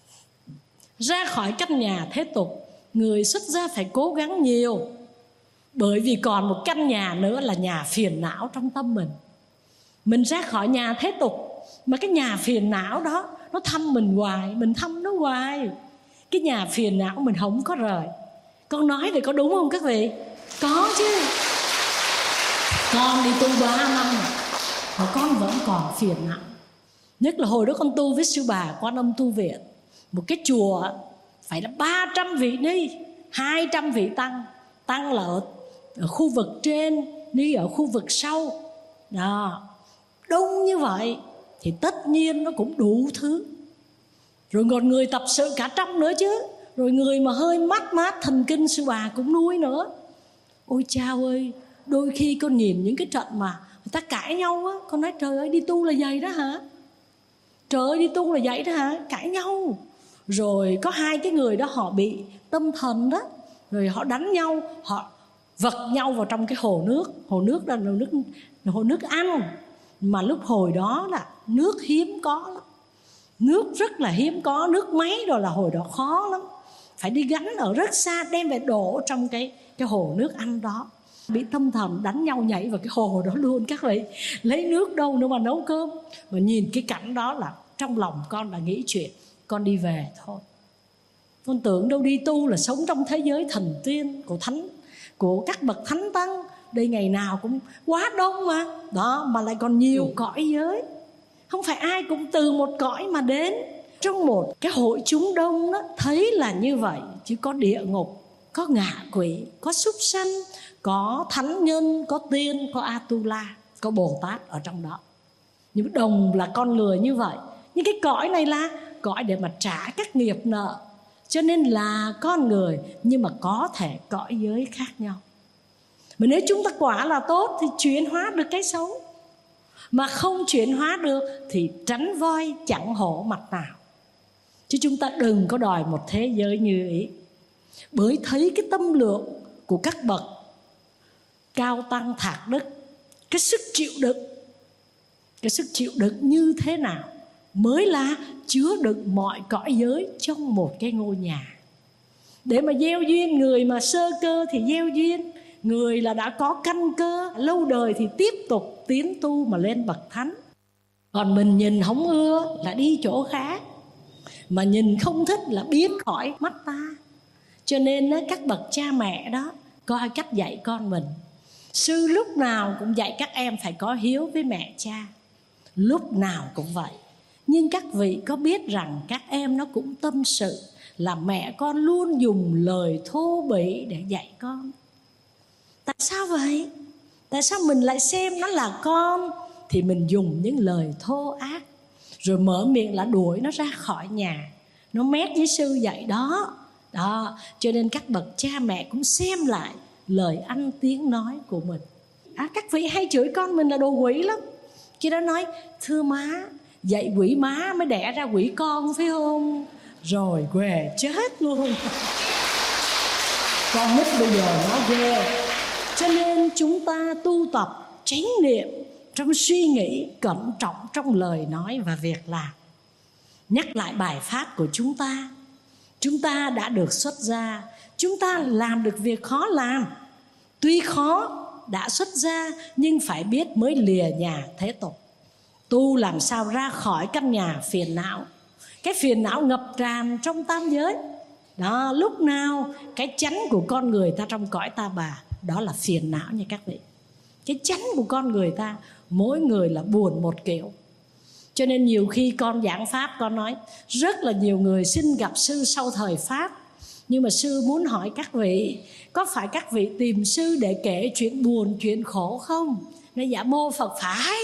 Ra khỏi căn nhà thế tục, người xuất gia phải cố gắng nhiều. Bởi vì còn một căn nhà nữa là nhà phiền não trong tâm mình. Mình ra khỏi nhà thế tục, mà cái nhà phiền não đó nó thăm mình hoài, mình thăm nó hoài. Cái nhà phiền não mình không có rời. Con nói thì có đúng không các vị? Có chứ. Con đi tu 3 năm mà con vẫn còn phiền não. Nhất là hồi đó con tu với sư bà Quan Âm Tu Viện. Một cái chùa phải là 300 vị ni, 200 vị tăng. Tăng là ở khu vực trên, ni ở khu vực sau. Đó, đông như vậy thì tất nhiên nó cũng đủ thứ. Rồi còn người tập sự cả trăm nữa chứ. Rồi người mà hơi mát mát thần kinh sư bà cũng nuôi nữa. Ôi chao ơi, đôi khi con nhìn những cái trận mà người ta cãi nhau á, con nói trời ơi, đi tu là vậy đó hả? Trời ơi, đi tu là vậy đó hả? Cãi nhau. Rồi có hai cái người đó họ bị tâm thần đó, rồi họ đánh nhau, họ vật nhau vào trong cái hồ nước. Hồ nước đó là hồ nước ăn. Mà lúc hồi đó là nước hiếm có lắm. Nước rất là hiếm có, nước máy rồi là hồi đó khó lắm. Phải đi gánh ở rất xa, đem về đổ trong cái hồ nước ăn đó. Bị tâm thần đánh nhau nhảy vào cái hồ đó luôn các vị. Lấy nước đâu nữa mà nấu cơm. Mà nhìn cái cảnh đó là trong lòng con đã nghĩ chuyện con đi về thôi. Con tưởng đâu đi tu là sống trong thế giới thần tiên của thánh, của các bậc thánh tăng. Đây ngày nào cũng quá đông mà. Đó, mà lại còn nhiều cõi giới. Không phải ai cũng từ một cõi mà đến. Trong một cái hội chúng đông đó, thấy là như vậy. Chứ có địa ngục, có ngạ quỷ, có súc sanh, có thánh nhân, có tiên, có Atula, có Bồ Tát ở trong đó. Nhưng đồng là con người như vậy. Nhưng cái cõi này là cõi để mà trả các nghiệp nợ. Cho nên là con người, nhưng mà có thể cõi giới khác nhau. Mà nếu chúng ta quả là tốt thì chuyển hóa được cái xấu. Mà không chuyển hóa được thì tránh voi chẳng hổ mặt nào. Chứ chúng ta đừng có đòi một thế giới như ý. Bởi thấy cái tâm lượng của các bậc cao tăng thạc đức, cái sức chịu đựng, cái sức chịu đựng như thế nào mới là chứa đựng mọi cõi giới trong một cái ngôi nhà. Để mà gieo duyên, người mà sơ cơ thì gieo duyên, người là đã có căn cơ lâu đời thì tiếp tục tiến tu mà lên bậc thánh. Còn mình nhìn không ưa là đi chỗ khác, mà nhìn không thích là biến khỏi mắt ta. Cho nên các bậc cha mẹ đó coi cách dạy con mình. Sư lúc nào cũng dạy các em phải có hiếu với mẹ cha, lúc nào cũng vậy. Nhưng các vị có biết rằng các em nó cũng tâm sự là mẹ con luôn dùng lời thô bỉ để dạy con. Tại sao vậy? Tại sao mình lại xem nó là con thì mình dùng những lời thô ác, rồi mở miệng là đuổi nó ra khỏi nhà, nó mét với sư dạy đó. Đó, cho nên các bậc cha mẹ cũng xem lại lời ăn tiếng nói của mình. Các vị hay chửi con mình là đồ quỷ lắm. Khi đó nói thưa má, dạy quỷ má mới đẻ ra quỷ con phải không? Rồi què chết luôn. Con nít bây giờ nó ghê. Cho nên chúng ta tu tập chánh niệm trong suy nghĩ, cẩn trọng trong lời nói và việc làm. Nhắc lại bài pháp của chúng ta đã được xuất gia, chúng ta làm được việc khó làm. Tuy khó đã xuất gia nhưng phải biết mới lìa nhà thế tục. Tu làm sao ra khỏi căn nhà phiền não. Cái phiền não ngập tràn trong tam giới đó, lúc nào cái chánh của con người ta trong cõi ta bà, đó là phiền não nha các vị. Cái chánh của con người ta, mỗi người là buồn một kiểu. Cho nên nhiều khi con giảng pháp, con nói rất là nhiều người xin gặp sư sau thời pháp. Nhưng mà sư muốn hỏi các vị, có phải các vị tìm sư để kể chuyện buồn, chuyện khổ không? Nói dạ mô Phật phải.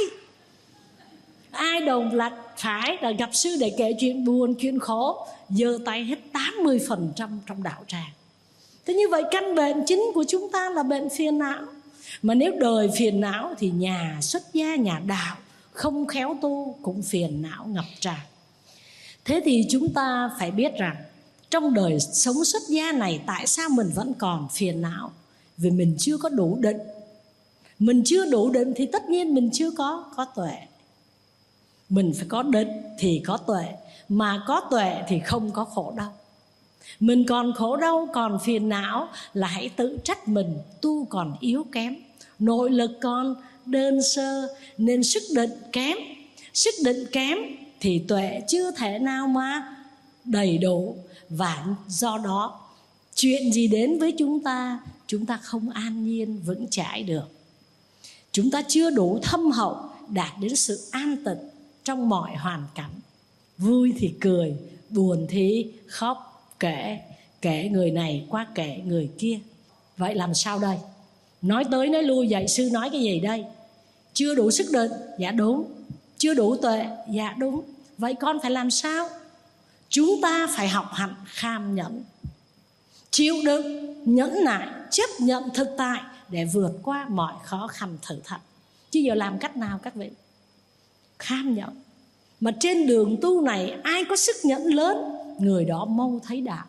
Ai đồng là phải là gặp sư để kể chuyện buồn, chuyện khổ, giơ tay hết 80% trong đạo tràng. Thế như vậy căn bệnh chính của chúng ta là bệnh phiền não. Mà nếu đời phiền não thì nhà xuất gia, nhà đạo không khéo tu cũng phiền não ngập tràn. Thế thì chúng ta phải biết rằng trong đời sống xuất gia này, tại sao mình vẫn còn phiền não? Vì mình chưa có đủ định. Mình chưa đủ định thì tất nhiên mình chưa có tuệ. Mình phải có định thì có tuệ. Mà có tuệ thì không có khổ đau. Mình còn khổ đau, còn phiền não là hãy tự trách mình tu còn yếu kém, nội lực còn đơn sơ, nên sức định kém. Sức định kém thì tuệ chưa thể nào mà đầy đủ. Và do đó chuyện gì đến với chúng ta không an nhiên vững chãi được. Chúng ta chưa đủ thâm hậu đạt đến sự an tịnh trong mọi hoàn cảnh. Vui thì cười, buồn thì khóc, kể người này qua kể người kia. Vậy làm sao đây? Nói tới nói lui vậy sư nói cái gì đây? Chưa đủ sức định, dạ đúng. Chưa đủ tuệ, dạ đúng. Vậy con phải làm sao? Chúng ta phải học hành kham nhẫn, chịu đựng, nhẫn nại, chấp nhận thực tại để vượt qua mọi khó khăn thử thách. Chứ giờ làm cách nào các vị? Kham nhẫn. Mà trên đường tu này ai có sức nhẫn lớn, người đó mau thấy đạo.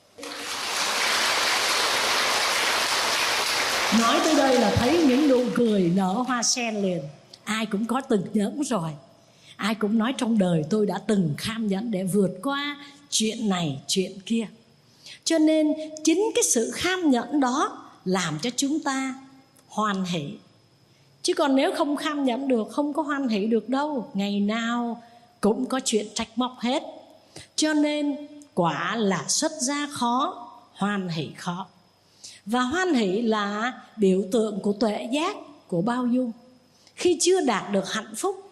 Nói tới đây là thấy những nụ cười nở hoa sen liền. Ai cũng có từng nhẫn rồi. Ai cũng nói trong đời tôi đã từng kham nhẫn để vượt qua chuyện này chuyện kia. Cho nên chính cái sự kham nhẫn đó làm cho chúng ta hoan hỷ. Chứ còn nếu không kham nhẫn được, không có hoan hỷ được đâu. Ngày nào cũng có chuyện trách móc hết. Cho nên quả là xuất gia khó, hoan hỷ khó. Và hoan hỷ là biểu tượng của tuệ giác, của bao dung. Khi chưa đạt được hạnh phúc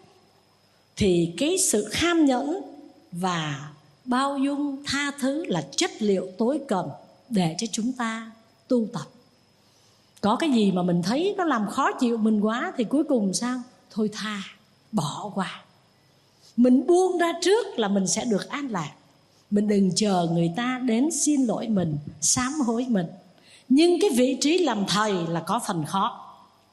thì cái sự kham nhẫn và bao dung tha thứ là chất liệu tối cần để cho chúng ta tu tập. Có cái gì mà mình thấy nó làm khó chịu mình quá thì cuối cùng sao? Thôi tha, bỏ qua. Mình buông ra trước là mình sẽ được an lạc. Mình đừng chờ người ta đến xin lỗi mình, sám hối mình. Nhưng cái vị trí làm thầy là có phần khó.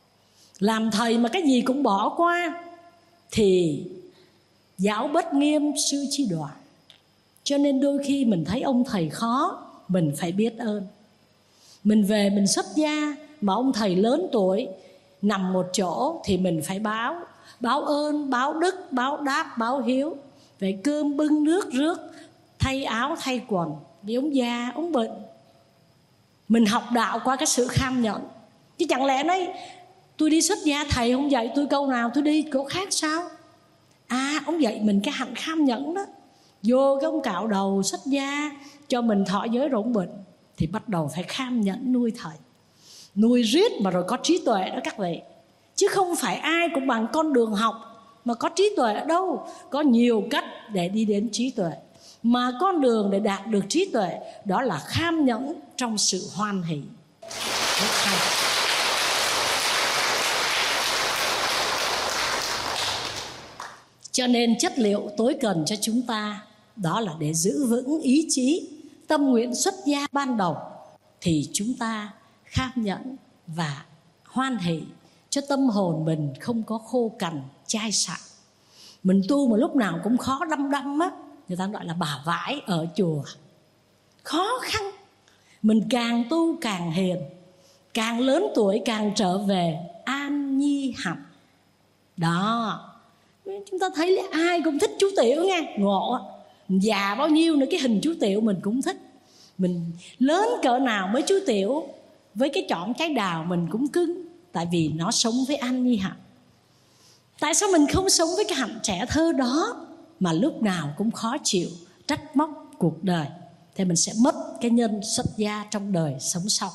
Làm thầy mà cái gì cũng bỏ qua thì giáo bất nghiêm sư chi đoạt. Cho nên đôi khi mình thấy ông thầy khó, mình phải biết ơn. Mình về mình xuất gia mà ông thầy lớn tuổi nằm một chỗ thì mình phải báo ơn, báo đức, báo đáp, báo hiếu. Về cơm bưng nước rước, thay áo thay quần. Vì ông già, ông bệnh. Mình học đạo qua cái sự kham nhẫn. Chứ chẳng lẽ nói tôi đi xuất gia thầy không dạy tôi câu nào tôi đi câu khác sao? Ông dạy mình cái hạnh kham nhẫn đó. Vô cái ông cạo đầu xuất gia cho mình thọ giới rồi ông bệnh thì bắt đầu phải kham nhẫn nuôi thầy. Nuôi riết mà rồi có trí tuệ đó các vị. Chứ không phải ai cũng bằng con đường học mà có trí tuệ đâu. Có nhiều cách để đi đến trí tuệ. Mà con đường để đạt được trí tuệ đó là kham nhẫn trong sự hoan hỷ. Rất hay. Cho nên chất liệu tối cần cho chúng ta đó là để giữ vững ý chí, tâm nguyện xuất gia ban đầu thì chúng ta kham nhẫn và hoan hỷ cho tâm hồn mình không có khô cằn chai sạn. Mình tu mà lúc nào cũng khó đăm đăm á, người ta gọi là bà vãi ở chùa. Khó khăn. Mình càng tu càng hiền, càng lớn tuổi càng trở về an nhi hạnh. Đó, chúng ta thấy là ai cũng thích chú Tiểu nghe, ngộ. Già bao nhiêu nữa cái hình chú Tiểu mình cũng thích. Mình lớn cỡ nào với chú Tiểu, với cái chọn trái đào mình cũng cưng. Tại vì nó sống với an nhi hạnh. Tại sao mình không sống với cái hạnh trẻ thơ đó mà lúc nào cũng khó chịu, trách móc cuộc đời? Thì mình sẽ mất cái nhân xuất gia trong đời sống sau.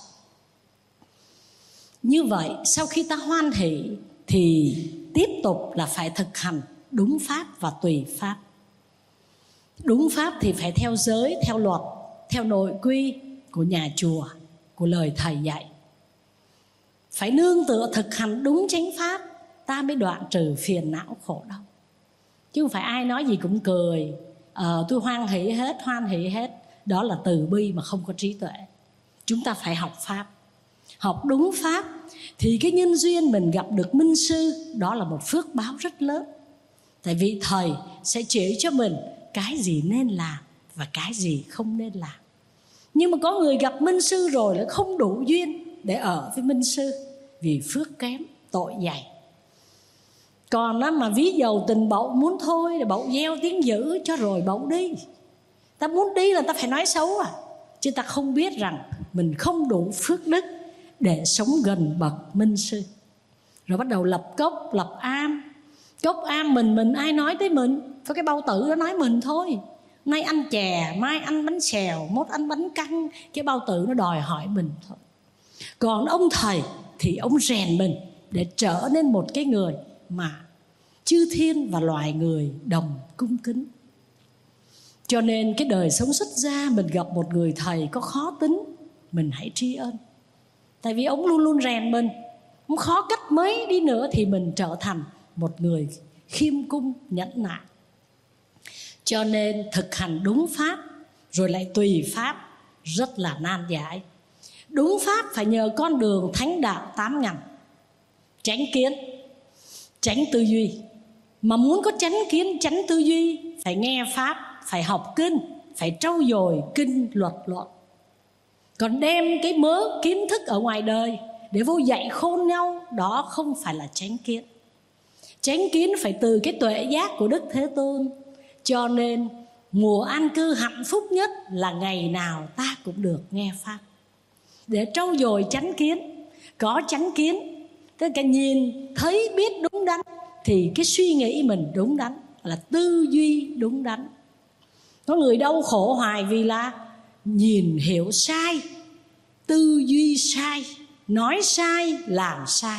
Như vậy sau khi ta hoan hỷ thì tiếp tục là phải thực hành đúng pháp và tùy pháp. Đúng pháp thì phải theo giới, theo luật, theo nội quy của nhà chùa, của lời thầy dạy. Phải nương tựa thực hành đúng chánh pháp, ta mới đoạn trừ phiền não khổ đau. Chứ không phải ai nói gì cũng cười, tôi hoan hỷ hết. Đó là từ bi mà không có trí tuệ. Chúng ta phải học pháp, học đúng pháp, thì cái nhân duyên mình gặp được minh sư, đó là một phước báo rất lớn. Tại vì thầy sẽ chỉ cho mình cái gì nên làm và cái gì không nên làm. Nhưng mà có người gặp minh sư rồi lại không đủ duyên để ở với minh sư, vì phước kém, tội dày. Còn đó mà ví dầu tình bậu muốn thôi thì bậu gieo tiếng dữ cho rồi bậu đi. Ta muốn đi là ta phải nói xấu à, chứ ta không biết rằng mình không đủ phước đức để sống gần bậc minh sư. Rồi bắt đầu lập cốc, lập am. Cốc am mình ai nói tới mình? Có cái bao tử nó nói mình thôi. Nay ăn chè, mai ăn bánh xèo, mốt ăn bánh căn. Cái bao tử nó đòi hỏi mình thôi. Còn ông thầy thì ông rèn mình để trở nên một cái người mà chư thiên và loài người đồng cung kính. Cho nên cái đời sống xuất gia mình gặp một người thầy có khó tính, mình hãy tri ân. Tại vì ông luôn luôn rèn mình. Ông khó cách mấy đi nữa thì mình trở thành một người khiêm cung, nhẫn nại. Cho nên thực hành đúng pháp rồi lại tùy pháp rất là nan giải. Đúng pháp phải nhờ con đường thánh đạo 8 ngành: chánh kiến, chánh tư duy. Mà muốn có chánh kiến, chánh tư duy phải nghe pháp, phải học kinh, phải trau dồi kinh luật luận. Còn đem cái mớ kiến thức ở ngoài đời để vô dạy khôn nhau, đó không phải là chánh kiến. Chánh kiến phải từ cái tuệ giác của Đức Thế Tôn. Cho nên mùa an cư hạnh phúc nhất là ngày nào ta cũng được nghe pháp, để trau dồi chánh kiến. Có chánh kiến, tức là nhìn thấy biết đúng đắn, thì cái suy nghĩ mình đúng đắn, là tư duy đúng đắn. Có người đau khổ hoài vì là nhìn hiểu sai, tư duy sai, nói sai, làm sai.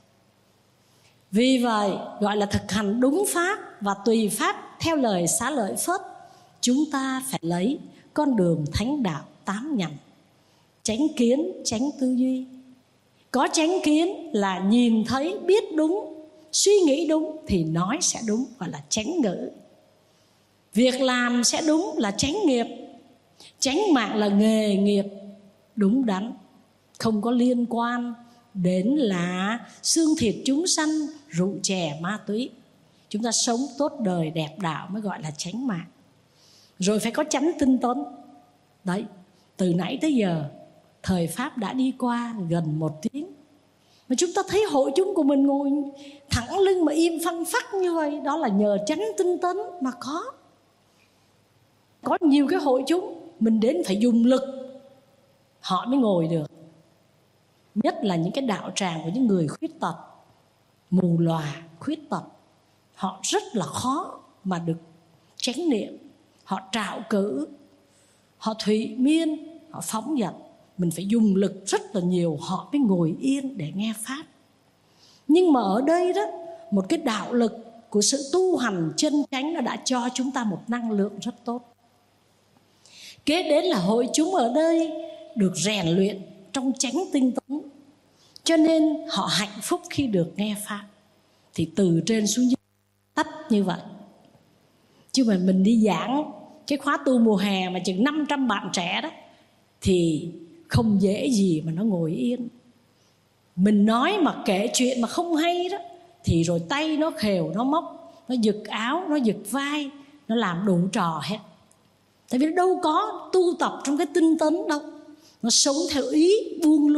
Vì vậy gọi là thực hành đúng pháp và tùy pháp theo lời Xá Lợi Phất. Chúng ta phải lấy con đường thánh đạo 8 ngành: chánh kiến, chánh tư duy. Có chánh kiến là nhìn thấy biết đúng, suy nghĩ đúng thì nói sẽ đúng, gọi là chánh ngữ. Việc làm sẽ đúng là chánh nghiệp. Chánh mạng là nghề nghiệp đúng đắn, không có liên quan đến là xương thịt chúng sanh, rượu chè, ma túy. Chúng ta sống tốt đời đẹp đạo mới gọi là chánh mạng. Rồi phải có chánh tinh tấn. Đấy, từ nãy tới giờ thời Pháp đã đi qua gần 1 tiếng, mà chúng ta thấy hội chúng của mình ngồi thẳng lưng mà im phăng phắc như vậy, đó là nhờ chánh tinh tấn mà có. Có nhiều cái hội chúng mình đến phải dùng lực họ mới ngồi được. Nhất là những cái đạo tràng của những người khuyết tật, mù lòa, khuyết tật, họ rất là khó mà được chánh niệm. Họ trạo cử, họ thụy miên, họ phóng dật. Mình phải dùng lực rất là nhiều họ mới ngồi yên để nghe pháp. Nhưng mà ở đây đó, một cái đạo lực của sự tu hành chân chánh nó đã cho chúng ta một năng lượng rất tốt. Kế đến là hội chúng ở đây được rèn luyện trong chánh tinh tấn, cho nên họ hạnh phúc khi được nghe pháp. Thì từ trên xuống dưới tách như vậy. Chứ mà mình đi giảng cái khóa tu mùa hè mà chừng 500 bạn trẻ đó thì không dễ gì mà nó ngồi yên. Mình nói mà kể chuyện mà không hay đó thì rồi tay nó khều, nó móc, nó giật áo, nó giật vai, nó làm đủ trò hết. Tại vì nó đâu có tu tập trong cái tinh tấn đâu. Nó sống theo ý buông lung,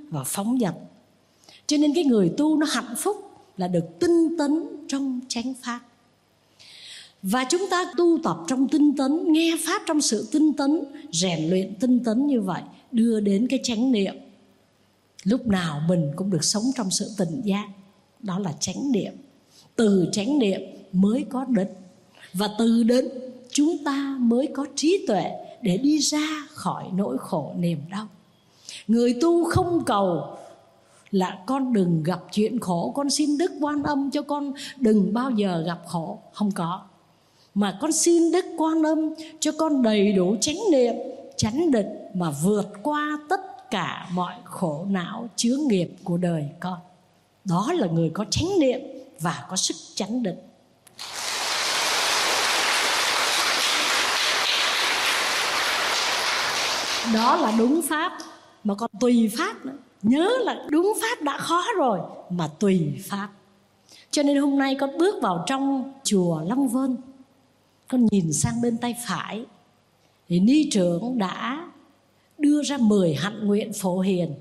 và phóng dật. Cho nên cái người tu nó hạnh phúc là được tinh tấn trong chánh pháp. Và chúng ta tu tập trong tinh tấn, nghe pháp trong sự tinh tấn, rèn luyện tinh tấn như vậy, đưa đến cái chánh niệm. Lúc nào mình cũng được sống trong sự tỉnh giác. Đó là chánh niệm. Từ chánh niệm mới có định, và từ định chúng ta mới có trí tuệ để đi ra khỏi nỗi khổ niềm đau. Người tu không cầu là con đừng gặp chuyện khổ, con xin Đức Quan Âm cho con đừng bao giờ gặp khổ. Không có. Mà con xin Đức Quan Âm cho con đầy đủ chánh niệm, chánh định mà vượt qua tất cả mọi khổ não chướng nghiệp của đời con. Đó là người có chánh niệm và có sức chánh định. Đó là đúng pháp. Mà còn tùy pháp nữa. Nhớ là đúng pháp đã khó rồi, mà tùy pháp. Cho nên hôm nay con bước vào trong chùa Long Vân, con nhìn sang bên tay phải thì ni trưởng đã đưa ra 10 hạnh nguyện phổ hiền.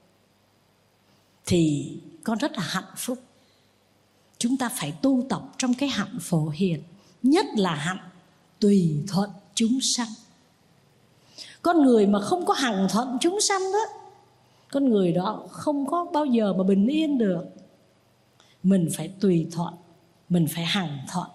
Thì con rất là hạnh phúc. Chúng ta phải tu tập trong cái hạnh phổ hiền, nhất là hạnh tùy thuận chúng sanh. Con người mà không có hằng thuận chúng sanh đó, con người đó không có bao giờ mà bình yên được. Mình phải tùy thuận, mình phải hằng thuận.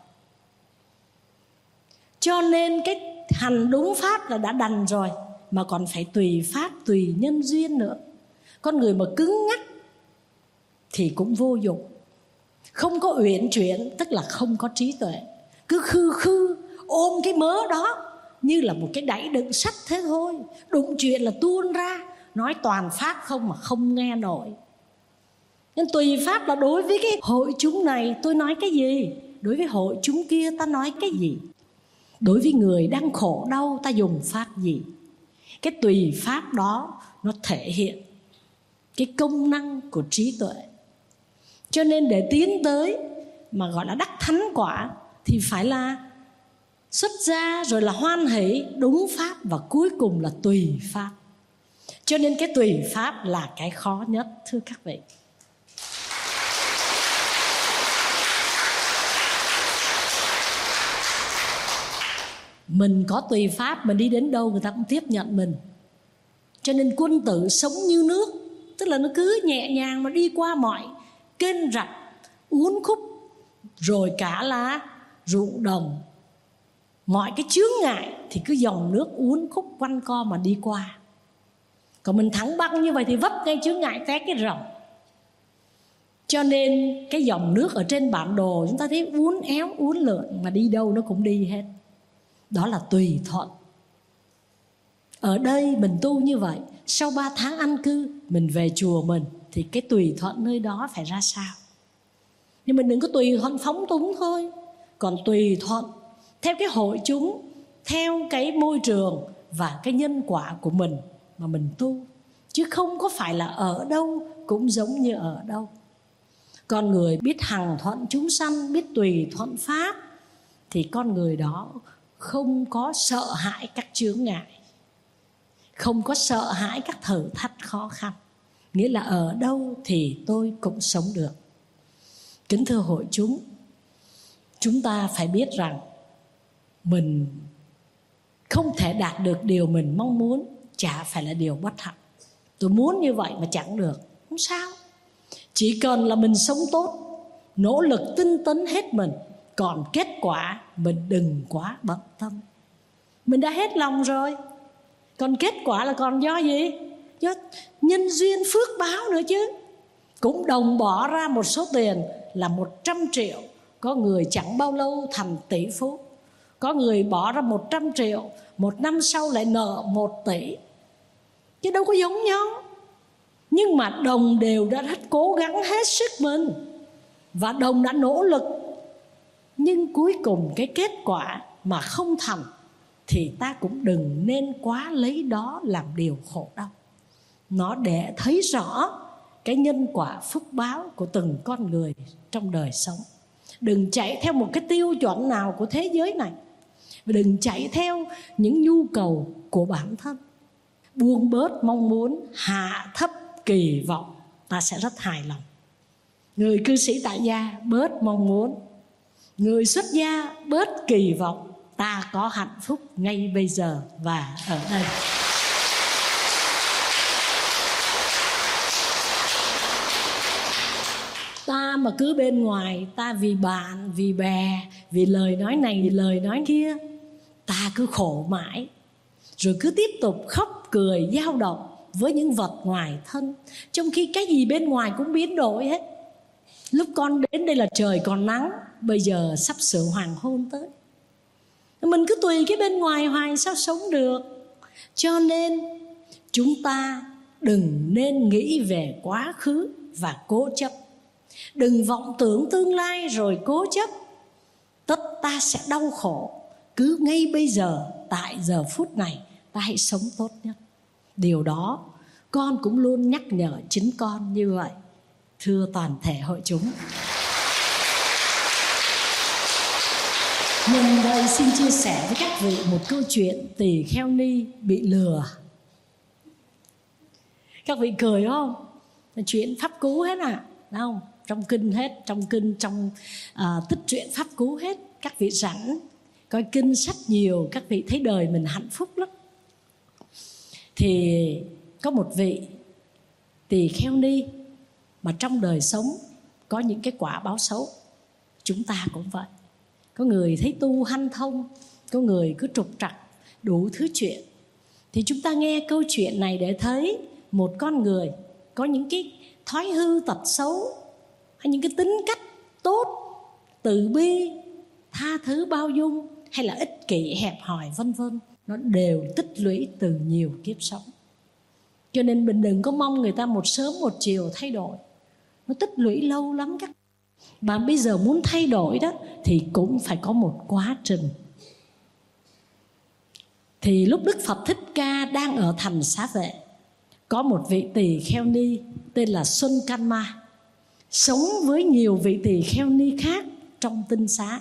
Cho nên cái hành đúng pháp là đã đành rồi, mà còn phải tùy pháp, tùy nhân duyên nữa. Con người mà cứng ngắc thì cũng vô dụng. Không có uyển chuyển tức là không có trí tuệ. Cứ khư khư ôm cái mớ đó như là một cái đẩy đựng sắt thế thôi. Đụng chuyện là tuôn ra, nói toàn pháp không mà không nghe nổi. Nên tùy pháp là đối với cái hội chúng này tôi nói cái gì, đối với hội chúng kia ta nói cái gì, đối với người đang khổ đau ta dùng pháp gì. Cái tùy pháp đó nó thể hiện cái công năng của trí tuệ. Cho nên để tiến tới mà gọi là đắc thánh quả thì phải là xuất gia, rồi là hoan hỷ, đúng pháp, và cuối cùng là tùy pháp. Cho nên cái tùy pháp là cái khó nhất, thưa các vị. Mình có tùy pháp, mình đi đến đâu người ta cũng tiếp nhận mình. Cho nên quân tử sống như nước, tức là nó cứ nhẹ nhàng mà đi qua mọi kênh rạch, uốn khúc, rồi cả là ruộng đồng, mọi cái chướng ngại thì cứ dòng nước uốn khúc quanh co mà đi qua. Còn mình thẳng băng như vậy thì vấp ngay chướng ngại té cái rồng. Cho nên cái dòng nước ở trên bản đồ chúng ta thấy uốn éo uốn lượn, mà đi đâu nó cũng đi hết. Đó là tùy thuận. Ở đây mình tu như vậy, sau 3 tháng ăn cư mình về chùa mình thì cái tùy thuận nơi đó phải ra sao. Nhưng mình đừng có tùy thuận phóng túng thôi. Còn tùy thuận theo cái hội chúng, theo cái môi trường và cái nhân quả của mình mà mình tu. Chứ không có phải là ở đâu cũng giống như ở đâu. Con người biết hằng thuận chúng sanh, biết tùy thuận pháp, thì con người đó không có sợ hãi các chướng ngại, không có sợ hãi các thử thách khó khăn. Nghĩa là ở đâu thì tôi cũng sống được. Kính thưa hội chúng ta phải biết rằng mình không thể đạt được điều mình mong muốn, chả phải là điều bất hạnh. Tôi muốn như vậy mà chẳng được, không sao. Chỉ cần là mình sống tốt, nỗ lực tinh tấn hết mình, còn kết quả mình đừng quá bận tâm. Mình đã hết lòng rồi, còn kết quả là còn do gì? Do nhân duyên phước báo nữa chứ. Cũng đồng bỏ ra một số tiền là 100 triệu. Có người chẳng bao lâu thành tỷ phú. Có người bỏ ra 100 triệu, 1 năm sau lại nợ 1 tỷ. Chứ đâu có giống nhau. Nhưng mà đồng đều đã rất cố gắng hết sức mình, và đồng đã nỗ lực. Nhưng cuối cùng cái kết quả mà không thành thì ta cũng đừng nên quá lấy đó làm điều khổ đau. Nó để thấy rõ cái nhân quả phúc báo của từng con người trong đời sống. Đừng chạy theo một cái tiêu chuẩn nào của thế giới này, và đừng chạy theo những nhu cầu của bản thân. Buông bớt mong muốn, hạ thấp kỳ vọng, ta sẽ rất hài lòng. Người cư sĩ tại gia bớt mong muốn, người xuất gia bớt kỳ vọng, ta có hạnh phúc ngay bây giờ và ở đây. Ta mà cứ bên ngoài, ta vì bạn, vì bè, vì lời nói này, vì lời nói kia, ta cứ khổ mãi, rồi cứ tiếp tục khóc cười dao động với những vật ngoài thân, trong khi cái gì bên ngoài cũng biến đổi hết. Lúc con đến đây là trời còn nắng, bây giờ sắp sửa hoàng hôn tới. Mình cứ tùy cái bên ngoài hoài sao sống được. Cho nên chúng ta đừng nên nghĩ về quá khứ và cố chấp. Đừng vọng tưởng tương lai rồi cố chấp, tất ta sẽ đau khổ. Cứ ngay bây giờ, tại giờ phút này, ta hãy sống tốt nhất. Điều đó con cũng luôn nhắc nhở chính con như vậy. Thưa toàn thể hội chúng, nhân đây xin chia sẻ với các vị một câu chuyện tỳ kheo ni bị lừa. Các vị cười không? Chuyện pháp cú hết à, đúng không? Trong kinh hết, trong kinh, trong tích truyện pháp cú hết. Các vị rảnh coi kinh sách nhiều, các vị thấy đời mình hạnh phúc lắm. Thì có một vị tỳ kheo ni mà trong đời sống có những cái quả báo xấu. Chúng ta cũng vậy. Có người thấy tu hanh thông, có người cứ trục trặc đủ thứ chuyện. Thì chúng ta nghe câu chuyện này để thấy một con người có những cái thói hư tật xấu, hay những cái tính cách tốt, từ bi, tha thứ bao dung, hay là ích kỷ hẹp hòi vân vân, nó đều tích lũy từ nhiều kiếp sống. Cho nên mình đừng có mong người ta một sớm một chiều thay đổi. Nó tích lũy lâu lắm các. Mà bây giờ muốn thay đổi đó thì cũng phải có một quá trình. Thì lúc Đức Phật Thích Ca đang ở thành Xá Vệ, có một vị tỳ kheo ni tên là Xuân Can Ma, sống với nhiều vị tỳ kheo ni khác trong tinh xá.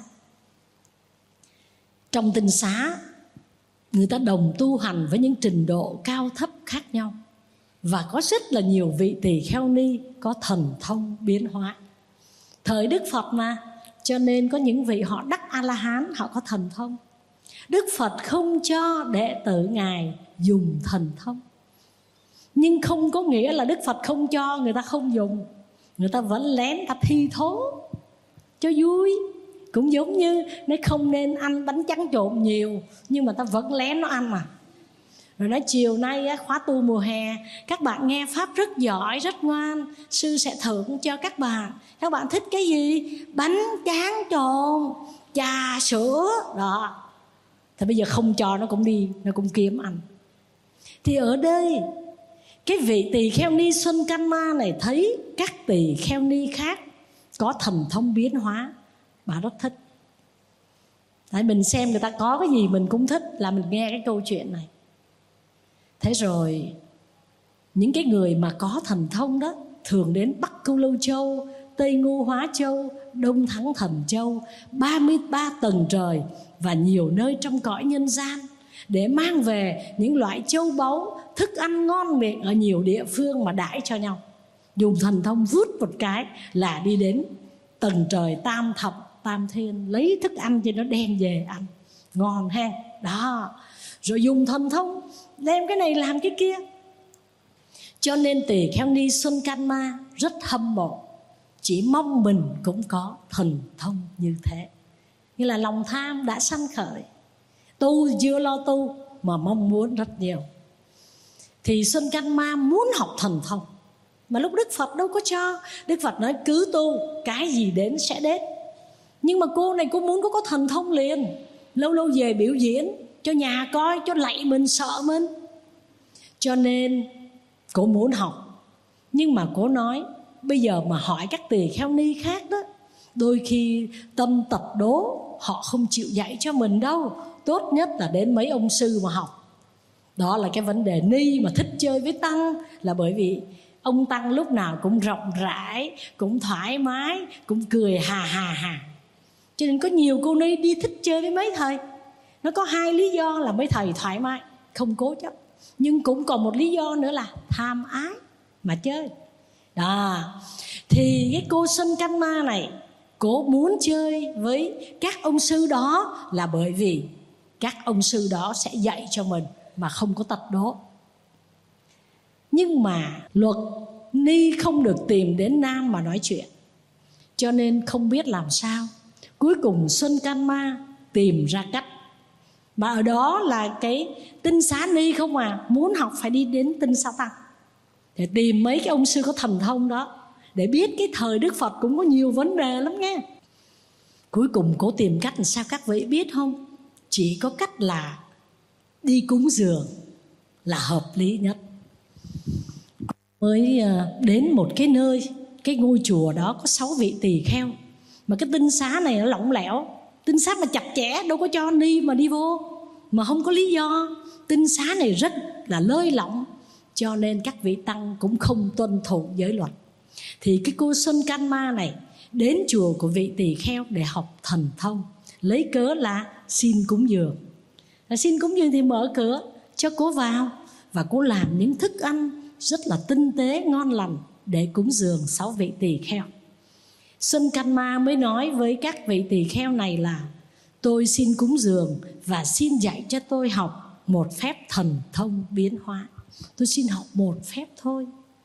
Trong tinh xá, người ta đồng tu hành với những trình độ cao thấp khác nhau. Và có rất là nhiều vị tỳ kheo ni có thần thông biến hóa. Thời Đức Phật mà, cho nên có những vị họ đắc A-la-hán, họ có thần thông. Đức Phật không cho đệ tử Ngài dùng thần thông. Nhưng không có nghĩa là Đức Phật không cho người ta không dùng. Người ta vẫn lén ta thi thố cho vui. Cũng giống như nó không nên ăn bánh tráng trộn nhiều, nhưng mà ta vẫn lén nó ăn mà. Rồi nói chiều nay khóa tu mùa hè, các bạn nghe pháp rất giỏi, rất ngoan, sư sẽ thưởng cho các bạn. Các bạn thích cái gì? Bánh tráng trộn, trà sữa đó. Thì bây giờ không cho nó cũng đi, nó cũng kiếm ăn. Thì ở đây cái vị tỳ kheo ni Xuân Can Ma này thấy các tỳ kheo ni khác có thần thông biến hóa, bà rất thích. Tại mình xem người ta có cái gì mình cũng thích, là mình nghe cái câu chuyện này. Thế rồi những cái người mà có thần thông đó thường đến Bắc Câu Lâu Châu, Tây Ngô Hóa Châu, Đông Thắng Thần Châu, 33 tầng trời và nhiều nơi trong cõi nhân gian, để mang về những loại châu báu, thức ăn ngon miệng ở nhiều địa phương mà đãi cho nhau. Dùng thần thông vút một cái là đi đến tầng trời tam thập tam thiên, lấy thức ăn cho nó đem về ăn ngon ha. Đó, rồi dùng thần thông đem cái này làm cái kia. Cho nên tỳ kheo ni Xuân Can Ma rất hâm mộ, chỉ mong mình cũng có thần thông như thế. Như là lòng tham đã sanh khởi, tu chưa lo tu mà mong muốn rất nhiều. Thì Xuân Can Ma muốn học thần thông, mà lúc Đức Phật đâu có cho. Đức Phật nói cứ tu, cái gì đến sẽ đến. Nhưng mà cô này cô muốn có thần thông liền, lâu lâu về biểu diễn cho nhà coi, cho lạy mình, sợ mình. Cho nên cô muốn học. Nhưng mà cô nói bây giờ mà hỏi các tỳ kheo ni khác đó, đôi khi tâm tập đố, họ không chịu dạy cho mình đâu. Tốt nhất là đến mấy ông sư mà học. Đó là cái vấn đề ni mà thích chơi với tăng, là bởi vì ông tăng lúc nào cũng rộng rãi, cũng thoải mái, cũng cười hà hà hà. Cho nên có nhiều cô ni đi thích chơi với mấy thầy. Nó có hai lý do là mấy thầy thoải mái, không cố chấp. Nhưng cũng còn một lý do nữa là tham ái. mà chơi. Đó, thì cái cô Sankamma này, cô muốn chơi với các ông sư đó là bởi vì các ông sư đó sẽ dạy cho mình mà không có tật đố. Nhưng mà luật ni không được tìm đến nam mà nói chuyện, cho nên không biết làm sao. Cuối cùng Sankamma tìm ra cách. Mà ở đó là cái Tinh Xá Ni không à, muốn học phải đi đến Tinh Xá Tăng để tìm mấy cái ông sư có thần thông đó, để biết cái thời Đức Phật cũng có nhiều vấn đề lắm nghe. Cuối cùng cố tìm cách làm sao các vị biết không? Chỉ có cách là đi cúng dường là hợp lý nhất. Mới đến một cái nơi, cái ngôi chùa đó có 6 vị tỳ kheo. Mà cái tinh xá này nó lỏng lẻo, tinh xá mà chặt chẽ đâu có cho ni mà đi vô, mà không có lý do. Tinh xá này rất là lơi lỏng, cho nên các vị tăng cũng không tuân thủ giới luật. Thì cái cô Sankamma này đến chùa của vị tỳ kheo để học thần thông, lấy cớ là xin cúng dường. Xin cúng dường thì mở cửa cho cô vào, và cô làm những thức ăn rất là tinh tế ngon lành để cúng dường 6 vị tỳ kheo. Sankamma mới nói với các vị tỳ kheo này là: tôi xin cúng dường và xin dạy cho tôi học một phép thần thông biến hóa. Tôi xin học một phép thôi.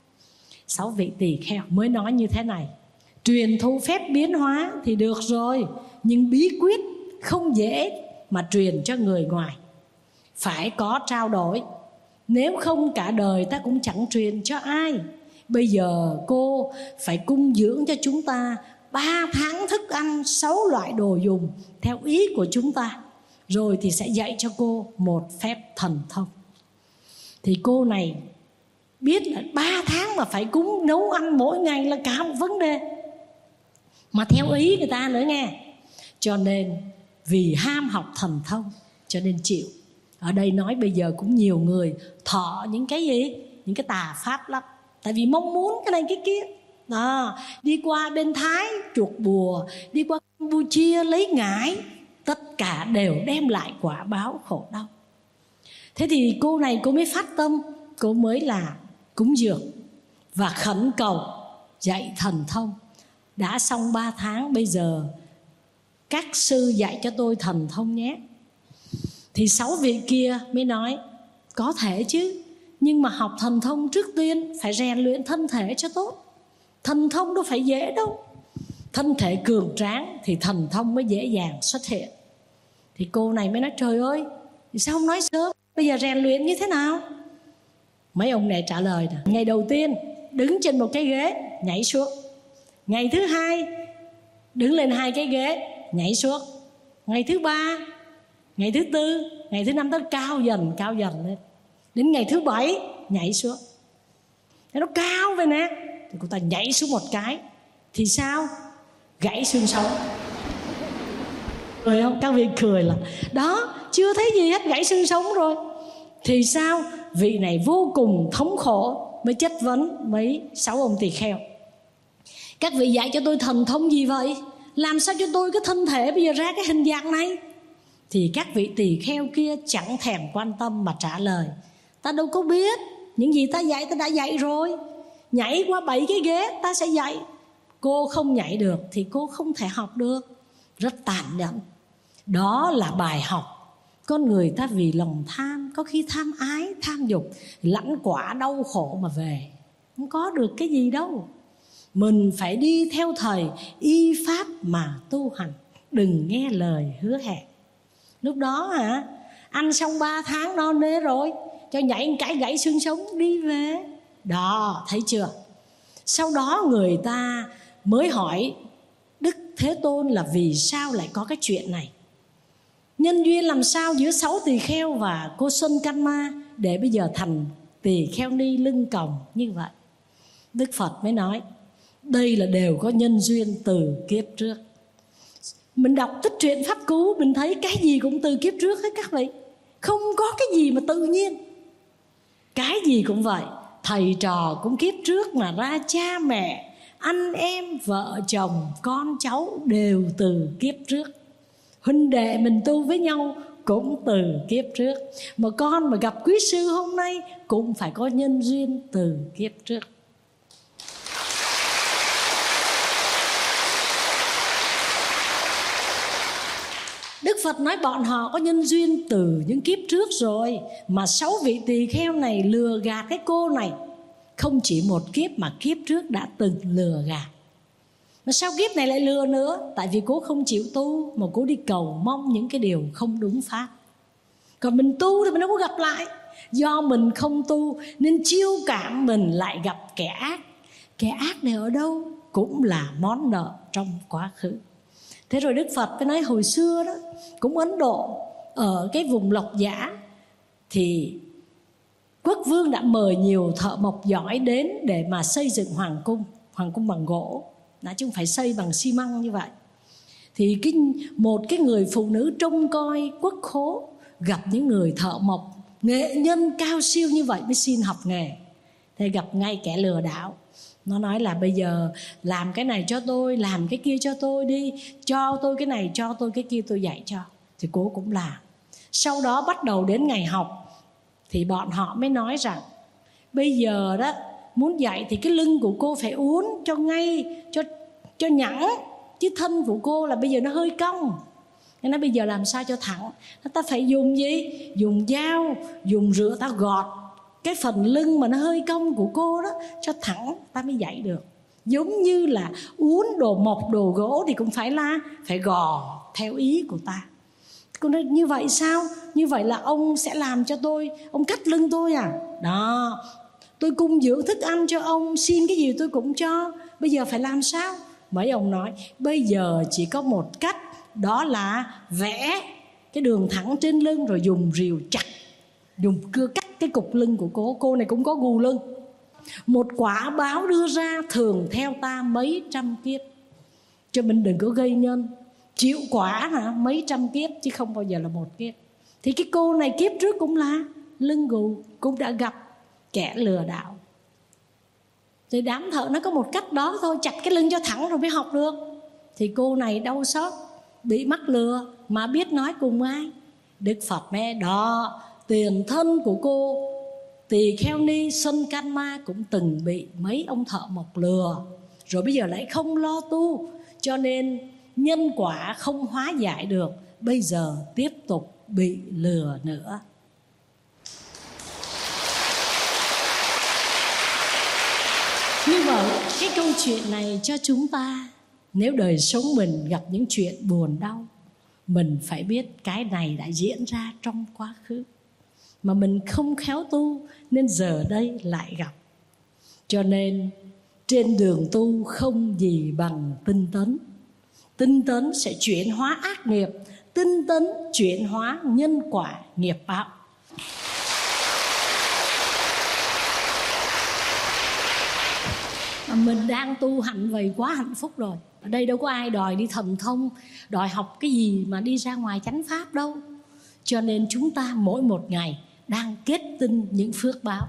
6 vị tỳ kheo mới nói như thế này: truyền thụ phép biến hóa thì được rồi, nhưng bí quyết không dễ mà truyền cho người ngoài, phải có trao đổi. Nếu không cả đời ta cũng chẳng truyền cho ai. Bây giờ cô phải cung dưỡng cho chúng ta 3 tháng thức ăn, 6 loại đồ dùng theo ý của chúng ta, rồi thì sẽ dạy cho cô một phép thần thông. Thì cô này biết là 3 tháng mà phải cúng nấu ăn mỗi ngày là cả một vấn đề, mà theo ý người ta nữa nghe. Cho nên vì ham học thần thông cho nên chịu. Ở đây nói bây giờ cũng nhiều người thọ những cái gì, những cái tà pháp lắm, tại vì mong muốn cái này cái kia. Đó, đi qua bên Thái chuột bùa, đi qua Campuchia lấy ngải, tất cả đều đem lại quả báo khổ đau. Thế thì cô này cô mới phát tâm, cô mới là cúng dường và khẩn cầu dạy thần thông. Đã xong 3 tháng, bây giờ các sư dạy cho tôi thần thông nhé. Thì 6 vị kia mới nói: có thể chứ, nhưng mà học thần thông trước tiên phải rèn luyện thân thể cho tốt. Thần thông đâu phải dễ đâu. Thân thể cường tráng thì thần thông mới dễ dàng xuất hiện. Thì cô này mới nói: trời ơi, thì sao không nói sớm, bây giờ rèn luyện như thế nào? Mấy ông này trả lời là: ngày đầu tiên đứng trên một cái ghế nhảy xuống, ngày thứ 2 đứng lên 2 cái ghế nhảy xuống, ngày thứ 3, ngày thứ 4, ngày thứ 5 tới cao dần lên, đến ngày thứ 7 nhảy xuống. Thế nó cao vậy nè, thì cô ta nhảy xuống một cái thì sao? Gãy xương sống. Cười không? Các vị cười là đó, chưa thấy gì hết gãy xương sống rồi. Thì sao? Vị này vô cùng thống khổ mới chất vấn mấy 6 ông tỳ kheo: các vị dạy cho tôi thần thông gì vậy? Làm sao cho tôi cái thân thể bây giờ ra cái hình dạng này? Thì các vị tỳ kheo kia chẳng thèm quan tâm mà trả lời: ta đâu có biết, những gì ta dạy ta đã dạy rồi. Nhảy qua 7 cái ghế ta sẽ dạy. Cô không nhảy được thì cô không thể học được. Rất tàn nhẫn. Đó là bài học. Con người ta vì lòng tham, có khi tham ái, tham dục, lãnh quả đau khổ mà về, không có được cái gì đâu. Mình phải đi theo thầy, y pháp mà tu hành, đừng nghe lời hứa hẹn. Lúc đó ăn xong 3 tháng no nê rồi, cho nhảy một cái gãy xương sống đi về. Đó, thấy chưa? Sau đó người ta mới hỏi Đức Thế Tôn là vì sao lại có cái chuyện này, nhân duyên làm sao giữa 6 tỳ kheo và cô Sankamma để bây giờ thành tỳ kheo ni lưng còng như vậy. Đức Phật mới nói đây là đều có nhân duyên từ kiếp trước. Mình đọc tích truyện Pháp Cú, mình thấy cái gì cũng từ kiếp trước hết các vị. Không có cái gì mà tự nhiên. Cái gì cũng vậy. Thầy trò cũng kiếp trước mà ra, cha mẹ, anh em, vợ chồng, con cháu đều từ kiếp trước. Huynh đệ mình tu với nhau cũng từ kiếp trước. Mà con mà gặp quý sư hôm nay cũng phải có nhân duyên từ kiếp trước. Phật nói bọn họ có nhân duyên từ những kiếp trước rồi, mà 6 vị tỳ kheo này lừa gạt cái cô này không chỉ một kiếp mà kiếp trước đã từng lừa gạt. Mà sao kiếp này lại lừa nữa? Tại vì cô không chịu tu, mà cô đi cầu mong những cái điều không đúng pháp. Còn mình tu thì mình đâu có gặp lại. Do mình không tu nên chiêu cảm mình lại gặp kẻ ác. Kẻ ác này ở đâu? Cũng là món nợ trong quá khứ. Thế rồi Đức Phật mới nói hồi xưa đó, cũng Ấn Độ, ở cái vùng Lộc Giả, thì quốc vương đã mời nhiều thợ mộc giỏi đến để mà xây dựng hoàng cung bằng gỗ, chứ không phải xây bằng xi măng như vậy. Thì một cái người phụ nữ trông coi quốc khố gặp những người thợ mộc nghệ nhân cao siêu như vậy mới xin học nghề. Thì gặp ngay kẻ lừa đảo. Nó nói là bây giờ làm cái này cho tôi, làm cái kia cho tôi đi, cho tôi cái này, cho tôi cái kia, tôi dạy cho. Thì cô cũng làm. Sau đó bắt đầu đến ngày học thì bọn họ mới nói rằng bây giờ đó muốn dạy thì cái lưng của cô phải uốn cho ngay, cho nhẵn, chứ thân của cô là bây giờ nó hơi cong. Thế nói bây giờ làm sao cho thẳng? Ta phải dùng gì? Dùng dao, dùng rửa ta gọt cái phần lưng mà nó hơi cong của cô đó cho thẳng, ta mới dạy được. Giống như là uốn đồ mộc, đồ gỗ thì cũng phải gò theo ý của ta. Cô nói như vậy sao? Như vậy là ông sẽ làm cho tôi, ông cắt lưng tôi à? Đó, tôi cung dưỡng thức ăn cho ông, xin cái gì tôi cũng cho. Bây giờ phải làm sao? Mấy ông nói bây giờ chỉ có một cách, đó là vẽ cái đường thẳng trên lưng rồi dùng rìu chặt, dùng cưa cắt cái cục lưng của cô. Cô này cũng có gù lưng. Một quả báo đưa ra thường theo ta mấy trăm kiếp, cho mình đừng có gây nhân. Chịu quả hả? Mấy trăm kiếp chứ không bao giờ là một kiếp. Thì cái cô này kiếp trước cũng là lưng gù, cũng đã gặp kẻ lừa đảo. Thì đám thợ nó có một cách đó thôi, chặt cái lưng cho thẳng rồi mới học được. Thì cô này đau xót, bị mắc lừa mà biết nói cùng ai? Đức Phật mẹ đó, tiền thân của cô Tỳ Kheo Ni Sơn Can Ma cũng từng bị mấy ông thợ mộc lừa, rồi bây giờ lại không lo tu, cho nên nhân quả không hóa giải được, bây giờ tiếp tục bị lừa nữa. Như vậy cái câu chuyện này cho chúng ta, nếu đời sống mình gặp những chuyện buồn đau, mình phải biết cái này đã diễn ra trong quá khứ, mà mình không khéo tu nên giờ đây lại gặp. Cho nên trên đường tu không gì bằng tinh tấn. Tinh tấn sẽ chuyển hóa ác nghiệp, tinh tấn chuyển hóa nhân quả nghiệp báo. Mình đang tu hạnh vậy quá hạnh phúc rồi. Ở đây đâu có ai đòi đi thần thông, đòi học cái gì mà đi ra ngoài chánh pháp đâu. Cho nên chúng ta mỗi một ngày đang kết tinh những phước báo.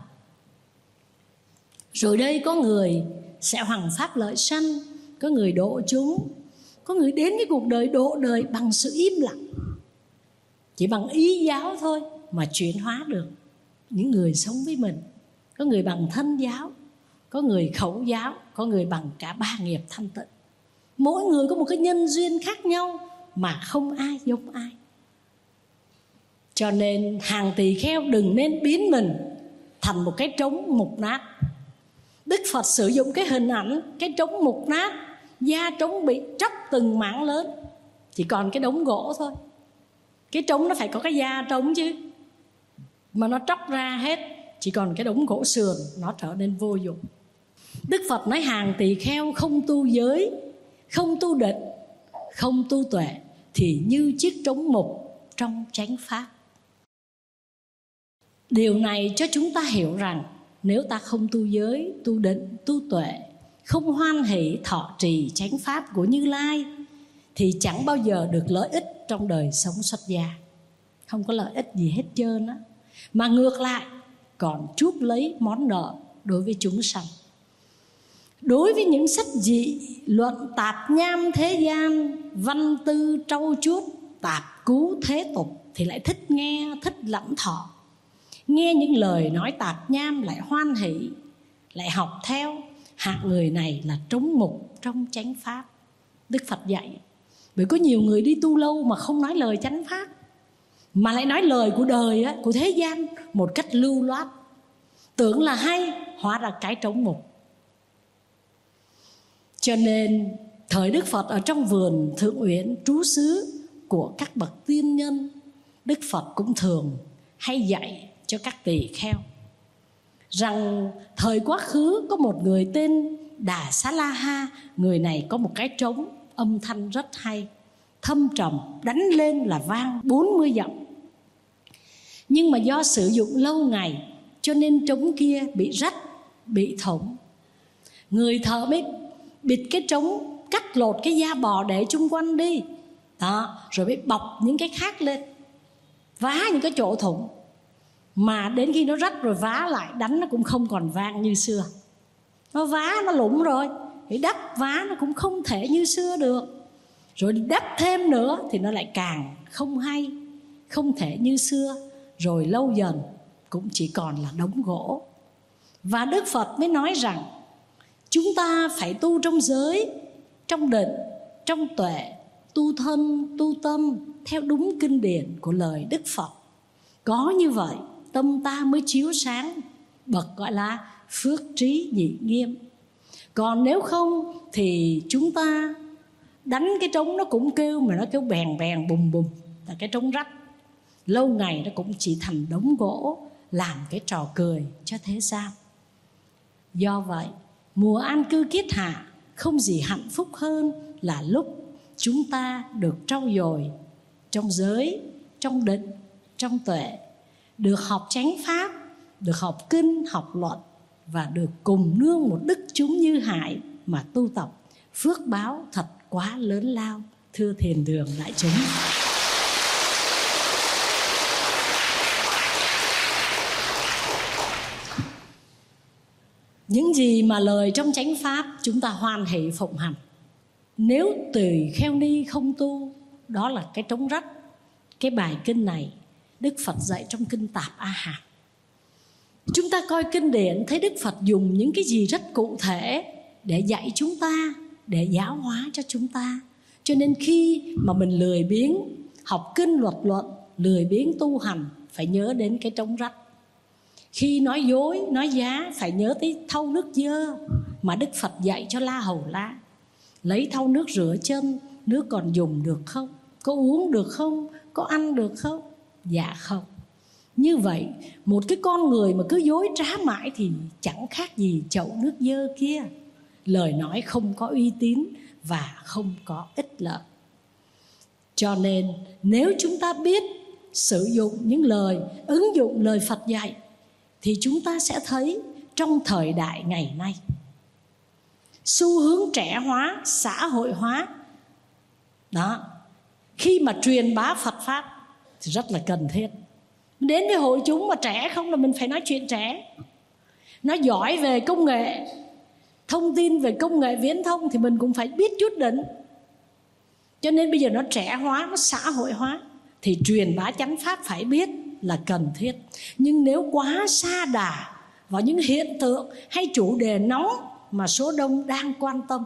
Rồi đây có người sẽ hoằng pháp lợi sanh, có người độ chúng, có người đến cái cuộc đời độ đời bằng sự im lặng, chỉ bằng ý giáo thôi mà chuyển hóa được những người sống với mình. Có người bằng thân giáo, có người khẩu giáo, có người bằng cả 3 nghiệp thanh tịnh. Mỗi người có một cái nhân duyên khác nhau mà không ai giống ai. Cho nên hàng tỳ kheo đừng nên biến mình thành một cái trống mục nát. Đức Phật sử dụng cái hình ảnh cái trống mục nát, da trống bị tróc từng mảng lớn, chỉ còn cái đống gỗ thôi. Cái trống nó phải có cái da trống chứ, mà nó tróc ra hết, chỉ còn cái đống gỗ sườn, nó trở nên vô dụng. Đức Phật nói hàng tỳ kheo không tu giới, không tu định, không tu tuệ thì như chiếc trống mục trong chánh pháp. Điều này cho chúng ta hiểu rằng nếu ta không tu giới, tu định, tu tuệ, không hoan hỷ thọ trì chánh pháp của Như Lai thì chẳng bao giờ được lợi ích trong đời sống xuất gia. Không có lợi ích gì hết trơn á, mà ngược lại còn chuốc lấy món nợ đối với chúng sanh. Đối với những sách dị, luận tạp nham thế gian, văn tư trau chuốt, tạp cú thế tục thì lại thích nghe, thích lẩm thọ. Nghe những lời nói tạp nham lại hoan hỷ, lại học theo. Hạng người này là trống mục trong chánh pháp. Đức Phật dạy Bởi có nhiều người đi tu lâu mà không nói lời chánh pháp, mà lại nói lời của đời á, của thế gian một cách lưu loát, tưởng là hay, hóa ra cái trống mục. Cho nên thời Đức Phật ở trong vườn Thượng Uyển trú xứ của các bậc tiên nhân, Đức Phật cũng thường hay dạy cho các tỳ kheo rằng thời quá khứ có một người tên Đà Xá La Ha. Người này có một cái trống âm thanh rất hay, thâm trầm, đánh lên là vang 40 dặm. Nhưng mà do sử dụng lâu ngày cho nên trống kia bị rách, bị thủng. Người thợ mới bịt cái trống, cắt lột cái da bò để chung quanh đi đó, rồi mới bọc những cái khác lên, vá những cái chỗ thủng. Mà đến khi nó rách rồi vá lại, đánh nó cũng không còn vang như xưa. Nó vá nó lủng rồi thì đắp vá nó cũng không thể như xưa được. Rồi đắp thêm nữa thì nó lại càng không hay, không thể như xưa. Rồi lâu dần cũng chỉ còn là đống gỗ. Và Đức Phật mới nói rằng chúng ta phải tu trong giới, trong định, trong tuệ, tu thân, tu tâm theo đúng kinh điển của lời Đức Phật. Có như vậy tâm ta mới chiếu sáng, bậc gọi là phước trí nhị nghiêm. Còn nếu không thì chúng ta đánh cái trống nó cũng kêu, mà nó kêu bèn bèn bùm bùm, là cái trống rách. Lâu ngày nó cũng chỉ thành đống gỗ, làm cái trò cười cho thế gian. Do vậy mùa an cư kiết hạ không gì hạnh phúc hơn là lúc chúng ta được trau dồi trong giới, trong định, trong tuệ, được học chánh pháp, được học kinh, học luận, và được cùng nương một đức chúng như Hải mà tu tập. Phước báo thật quá lớn lao, thưa thiền đường đại chúng. Những gì mà lời trong chánh pháp chúng ta hoan hỷ phụng hành. Nếu tỳ kheo ni không tu, đó là cái trống rách. Cái bài kinh này Đức Phật dạy trong kinh Tạp A Hàm. Chúng ta coi kinh điển thấy Đức Phật dùng những cái gì rất cụ thể để dạy chúng ta, để giáo hóa cho chúng ta. Cho nên khi mà mình lười biếng học kinh luật luận, lười biếng tu hành, phải nhớ đến cái trống rách. Khi nói dối, nói giá, phải nhớ tới thau nước dơ mà Đức Phật dạy cho La Hầu La. Lấy thau nước rửa chân, nước còn dùng được không? Có uống được không? Có ăn được không? Dạ không. Như vậy một cái con người mà cứ dối trá mãi thì chẳng khác gì chậu nước dơ kia. Lời nói không có uy tín và không có ích lợi. Cho nên nếu chúng ta biết sử dụng những lời, ứng dụng lời Phật dạy, thì chúng ta sẽ thấy trong thời đại ngày nay xu hướng trẻ hóa, xã hội hóa đó, khi mà truyền bá Phật Pháp thì rất là cần thiết. Đến với hội chúng mà trẻ không là mình phải nói chuyện trẻ. Nó giỏi về công nghệ thông tin, về công nghệ viễn thông thì mình cũng phải biết chút đỉnh. Cho nên bây giờ nó trẻ hóa, nó xã hội hóa, thì truyền bá chánh pháp phải biết là cần thiết. Nhưng nếu quá sa đà vào những hiện tượng hay chủ đề nóng mà số đông đang quan tâm,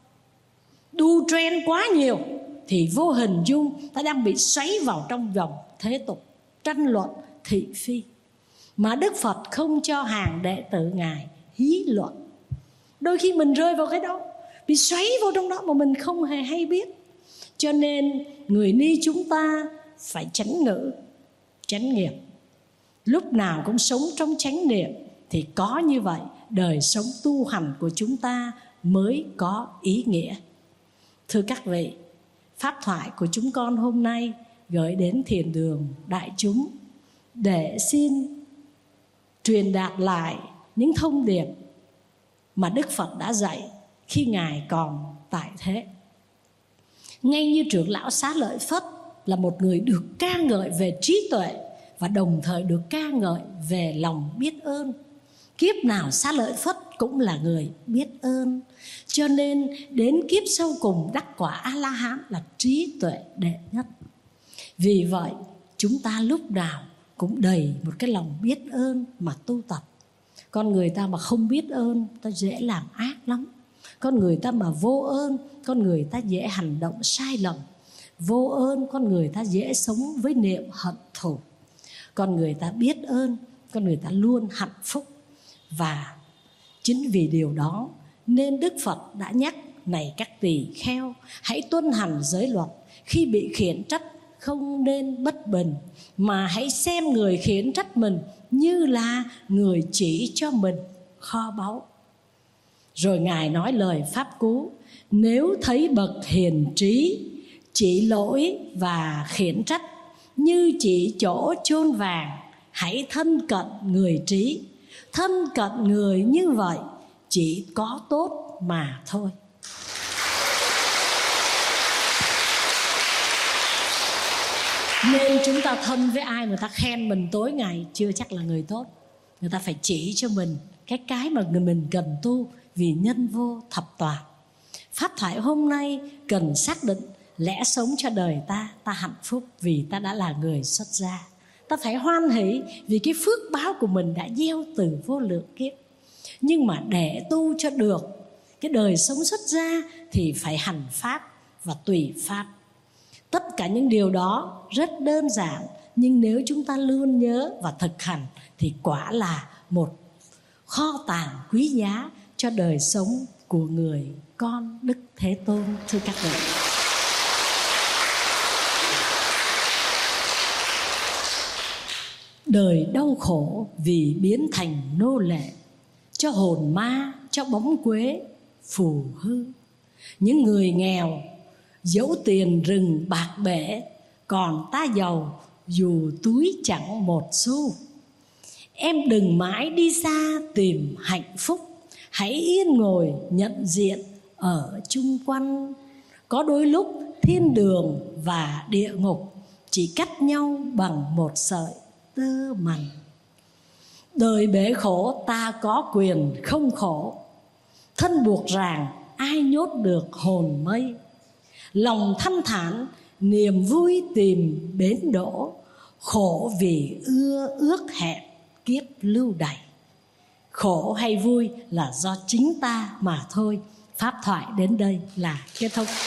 đu trend quá nhiều, thì vô hình dung ta đang bị xoáy vào trong vòng thế tục, tranh luận, thị phi. Mà Đức Phật không cho hàng đệ tử Ngài hí luận. Đôi khi mình rơi vào cái đó, bị xoáy vào trong đó mà mình không hề hay biết. Cho nên người ni chúng ta phải chánh ngữ, chánh nghiệp, lúc nào cũng sống trong chánh niệm, thì có như vậy đời sống tu hành của chúng ta mới có ý nghĩa. Thưa các vị, pháp thoại của chúng con hôm nay gửi đến thiền đường đại chúng để xin truyền đạt lại những thông điệp mà Đức Phật đã dạy khi Ngài còn tại thế. Ngay như trưởng lão Xá Lợi Phất là một người được ca ngợi về trí tuệ và đồng thời được ca ngợi về lòng biết ơn, kiếp nào Xá Lợi Phất cũng là người biết ơn. Cho nên đến kiếp sau cùng đắc quả A-la-hán là trí tuệ đệ nhất. Vì vậy chúng ta lúc nào cũng đầy một cái lòng biết ơn mà tu tập. Con người ta mà không biết ơn, ta dễ làm ác lắm. Con người ta mà vô ơn, con người ta dễ hành động sai lầm. Vô ơn con người ta dễ sống với niệm hận thù. Con người ta biết ơn, con người ta luôn hạnh phúc. Và chính vì điều đó nên Đức Phật đã nhắc: này các tỳ kheo, hãy tuân hành giới luật. Khi bị khiển trách không nên bất bình, mà hãy xem người khiển trách mình như là người chỉ cho mình kho báu. Rồi Ngài nói lời pháp cú: nếu thấy bậc hiền trí chỉ lỗi và khiển trách như chỉ chỗ chôn vàng, hãy thân cận người trí. Thân cận người như vậy chỉ có tốt mà thôi. Nên chúng ta thân với ai mà ta khen mình tối ngày chưa chắc là người tốt. Người ta phải chỉ cho mình cái mà mình cần tu, vì nhân vô thập toàn. Pháp thoại hôm nay cần xác định lẽ sống cho đời ta hạnh phúc vì ta đã là người xuất gia. Ta phải hoan hỷ vì cái phước báo của mình đã gieo từ vô lượng kiếp. Nhưng mà để tu cho được cái đời sống xuất gia thì phải hành pháp và tùy pháp. Tất cả những điều đó rất đơn giản, nhưng nếu chúng ta luôn nhớ và thực hành thì quả là một kho tàng quý giá cho đời sống của người con Đức Thế Tôn. Thưa các vị, đời đau khổ vì biến thành nô lệ cho hồn ma, cho bóng quế phù hư. Những người nghèo dẫu tiền rừng bạc bể, còn ta giàu dù túi chẳng một xu. Em đừng mãi đi xa tìm hạnh phúc, hãy yên ngồi nhận diện ở chung quanh. Có đôi lúc thiên đường và địa ngục chỉ cách nhau bằng một sợi tơ mành. Đời bể khổ ta có quyền không khổ, thân buộc ràng ai nhốt được hồn mây. Lòng thanh thản niềm vui tìm bến đỗ, khổ vì ước hẹn kiếp lưu đày. Khổ hay vui là do chính ta mà thôi. Pháp thoại đến đây là kết thúc.